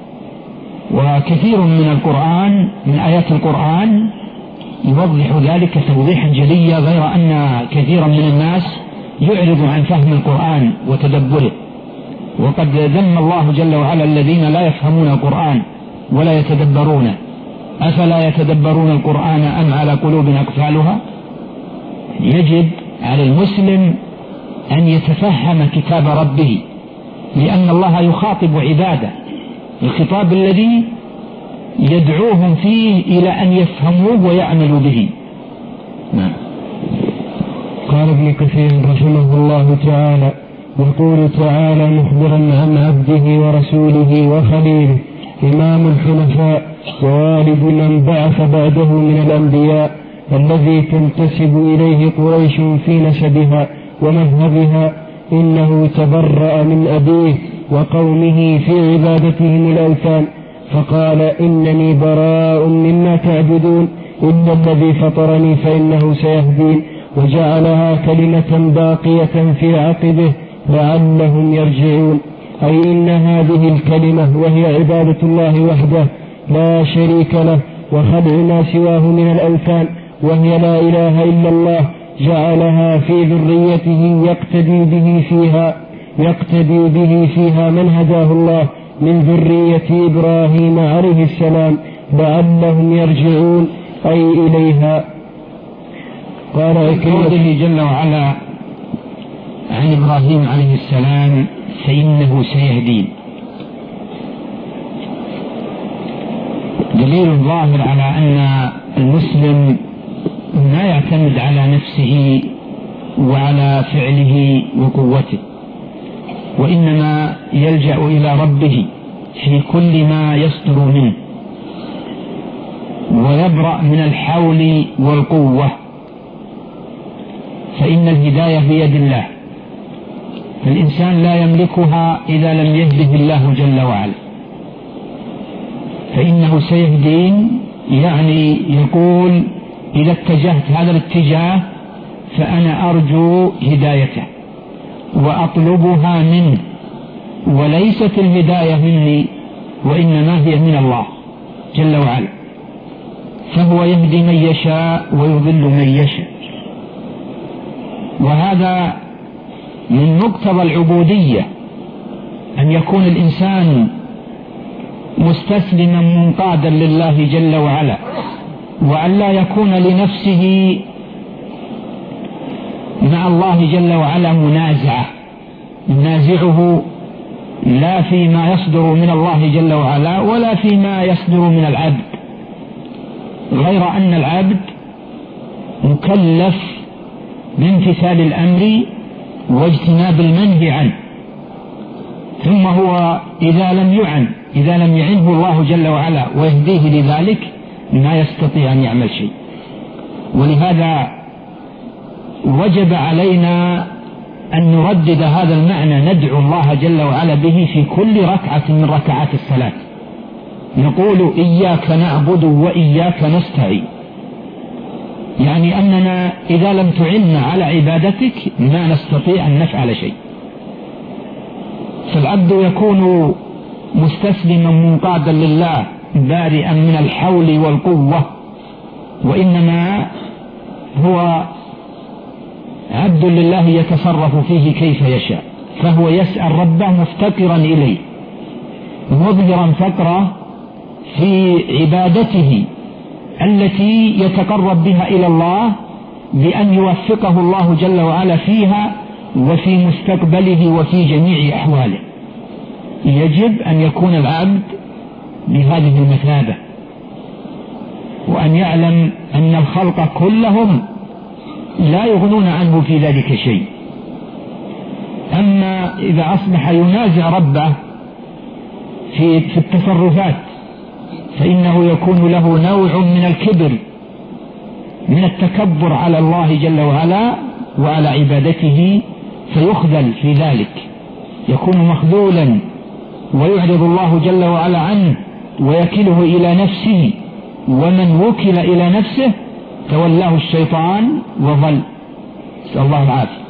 وكثير من القرآن من آيات القرآن يوضح ذلك توضيحا جليا، غير أن كثيرا من الناس يعرض عن فهم القرآن وتدبره. وقد ذم الله جل وعلا الذين لا يفهمون القرآن ولا يتدبرونه. أفلا يتدبرون القرآن أم على قلوب أقفالها؟ يجب على المسلم أن يتفهم كتاب ربه، لأن الله يخاطب عباده الخطاب الذي يدعوهم فيه إلى أن يفهموه ويعملوا به. نعم. قال ابن كثير رحمه الله تعالى: يقول تعالى مخبرا عن عبده ورسوله وخليله إمام الحنفاء ووالد من بعث بعده من الأنبياء، الذي تنتسب إليه قريش في نسبها ومذهبها، إنه تبرأ من أبيه وقومه في عبادتهم الأوثان، فقال: إنني براء مما تعبدون إلا الذي فطرني فإنه سيهدين، وجعلها كلمة باقية في عقبه لعلهم يرجعون. أي إن هذه الكلمة وهي عبادة الله وحده لا شريك له وخلع ما سواه من الأوثان، وهي لا إله إلا الله، جعلها في ذريته يقتدي به فيها من هداه الله من ذرية إبراهيم عليه السلام لعلهم يرجعون أي إليها. قال قوله جل وعلا عن إبراهيم عليه السلام: فإنه سيهدين، دليل ظاهر على أن المسلم لا يعتمد على نفسه وعلى فعله وقوته، وإنما يلجأ إلى ربه في كل ما يصدر منه، ويبرأ من الحول والقوة، فإن الهداية بيد الله، فالإنسان لا يملكها إذا لم يهده الله جل وعلا. فإنه سيهدين يعني يقول: إذا اتجهت هذا الاتجاه فأنا أرجو هدايته وأطلبها منه، وليست الهداية مني وإنما هي من الله جل وعلا، فهو يهدي من يشاء ويضل من يشاء. وهذا من مقتضى العبودية، أن يكون الإنسان مستسلما منقادا لله جل وعلا، وأن لا يكون لنفسه مع الله جل وعلا ينازعه لا فيما يصدر من الله جل وعلا ولا فيما يصدر من العبد، غير أن العبد مكلف بامتثال الأمر واجتناب المنهي عنه، ثم هو إذا لم يعنه الله جل وعلا ويهديه لذلك ما يستطيع أن يعمل شيء. ولهذا وجب علينا أن نردد هذا المعنى، ندعو الله جل وعلا به في كل ركعة من ركعات الصلاة، نقول: إياك نعبد وإياك نستعين، يعني أننا إذا لم تعنا على عبادتك ما نستطيع أن نفعل شيء. فالعبد يكون مستسلما منقادا لله بارئا من الحول والقوة، وإنما هو عبد لله يتصرف فيه كيف يشاء، فهو يسأل ربه مفتقرا إليه، مظهرا فقره في عبادته التي يتقرب بها إلى الله بأن يوفقه الله جل وعلا فيها وفي مستقبله وفي جميع أحواله. يجب أن يكون العبد بهذه المثابة، وأن يعلم أن الخلق كلهم لا يغنون عنه في ذلك شيء. أما إذا أصبح ينازع ربه في التصرفات فإنه يكون له نوع من الكبر، من التكبر على الله جل وعلا وعلى عبادته، فيخذل في ذلك، يكون مخذولا ويعرض الله جل وعلا عنه ويكله إلى نفسه، ومن وكل إلى نفسه تولاه الشيطان وضل، نسأل الله العافية.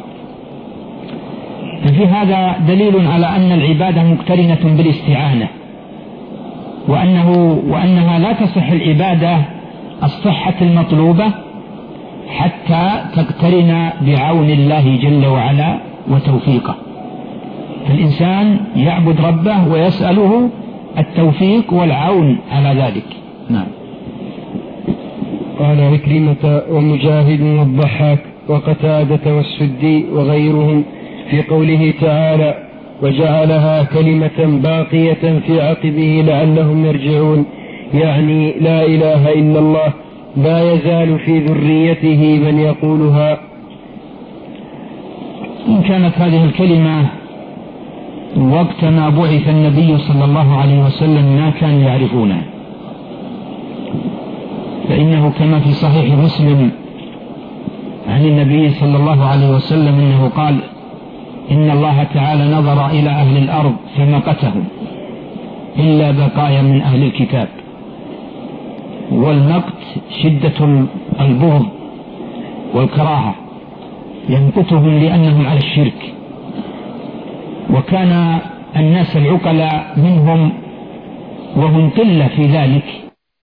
ففي هذا دليل على أن العبادة مقترنة بالاستعانة، وأنها لا تصح العبادة الصحة المطلوبة حتى تقترن بعون الله جل وعلا وتوفيقه. فالإنسان يعبد ربه ويسأله التوفيق والعون على ذلك. نعم. قال عكرمة ومجاهد والضحاك وقتادة والسدي وغيرهم في قوله تعالى: وجعلها كلمة باقية في عقبه لعلهم يرجعون، يعني لا إله إلا الله، لا يزال في ذريته من يقولها. إن كانت هذه الكلمة وقت ما بعث النبي صلى الله عليه وسلم ما كانوا يعرفونها، فإنه كما في صحيح مسلم عن النبي صلى الله عليه وسلم أنه قال: إن الله تعالى نظر إلى أهل الأرض فمقتهم إلا بقايا من أهل الكتاب. والمقت شدة البغض والكراهة، يمقتهم لأنهم على الشرك. وكان الناس العقلاء منهم وهم قلة في ذلك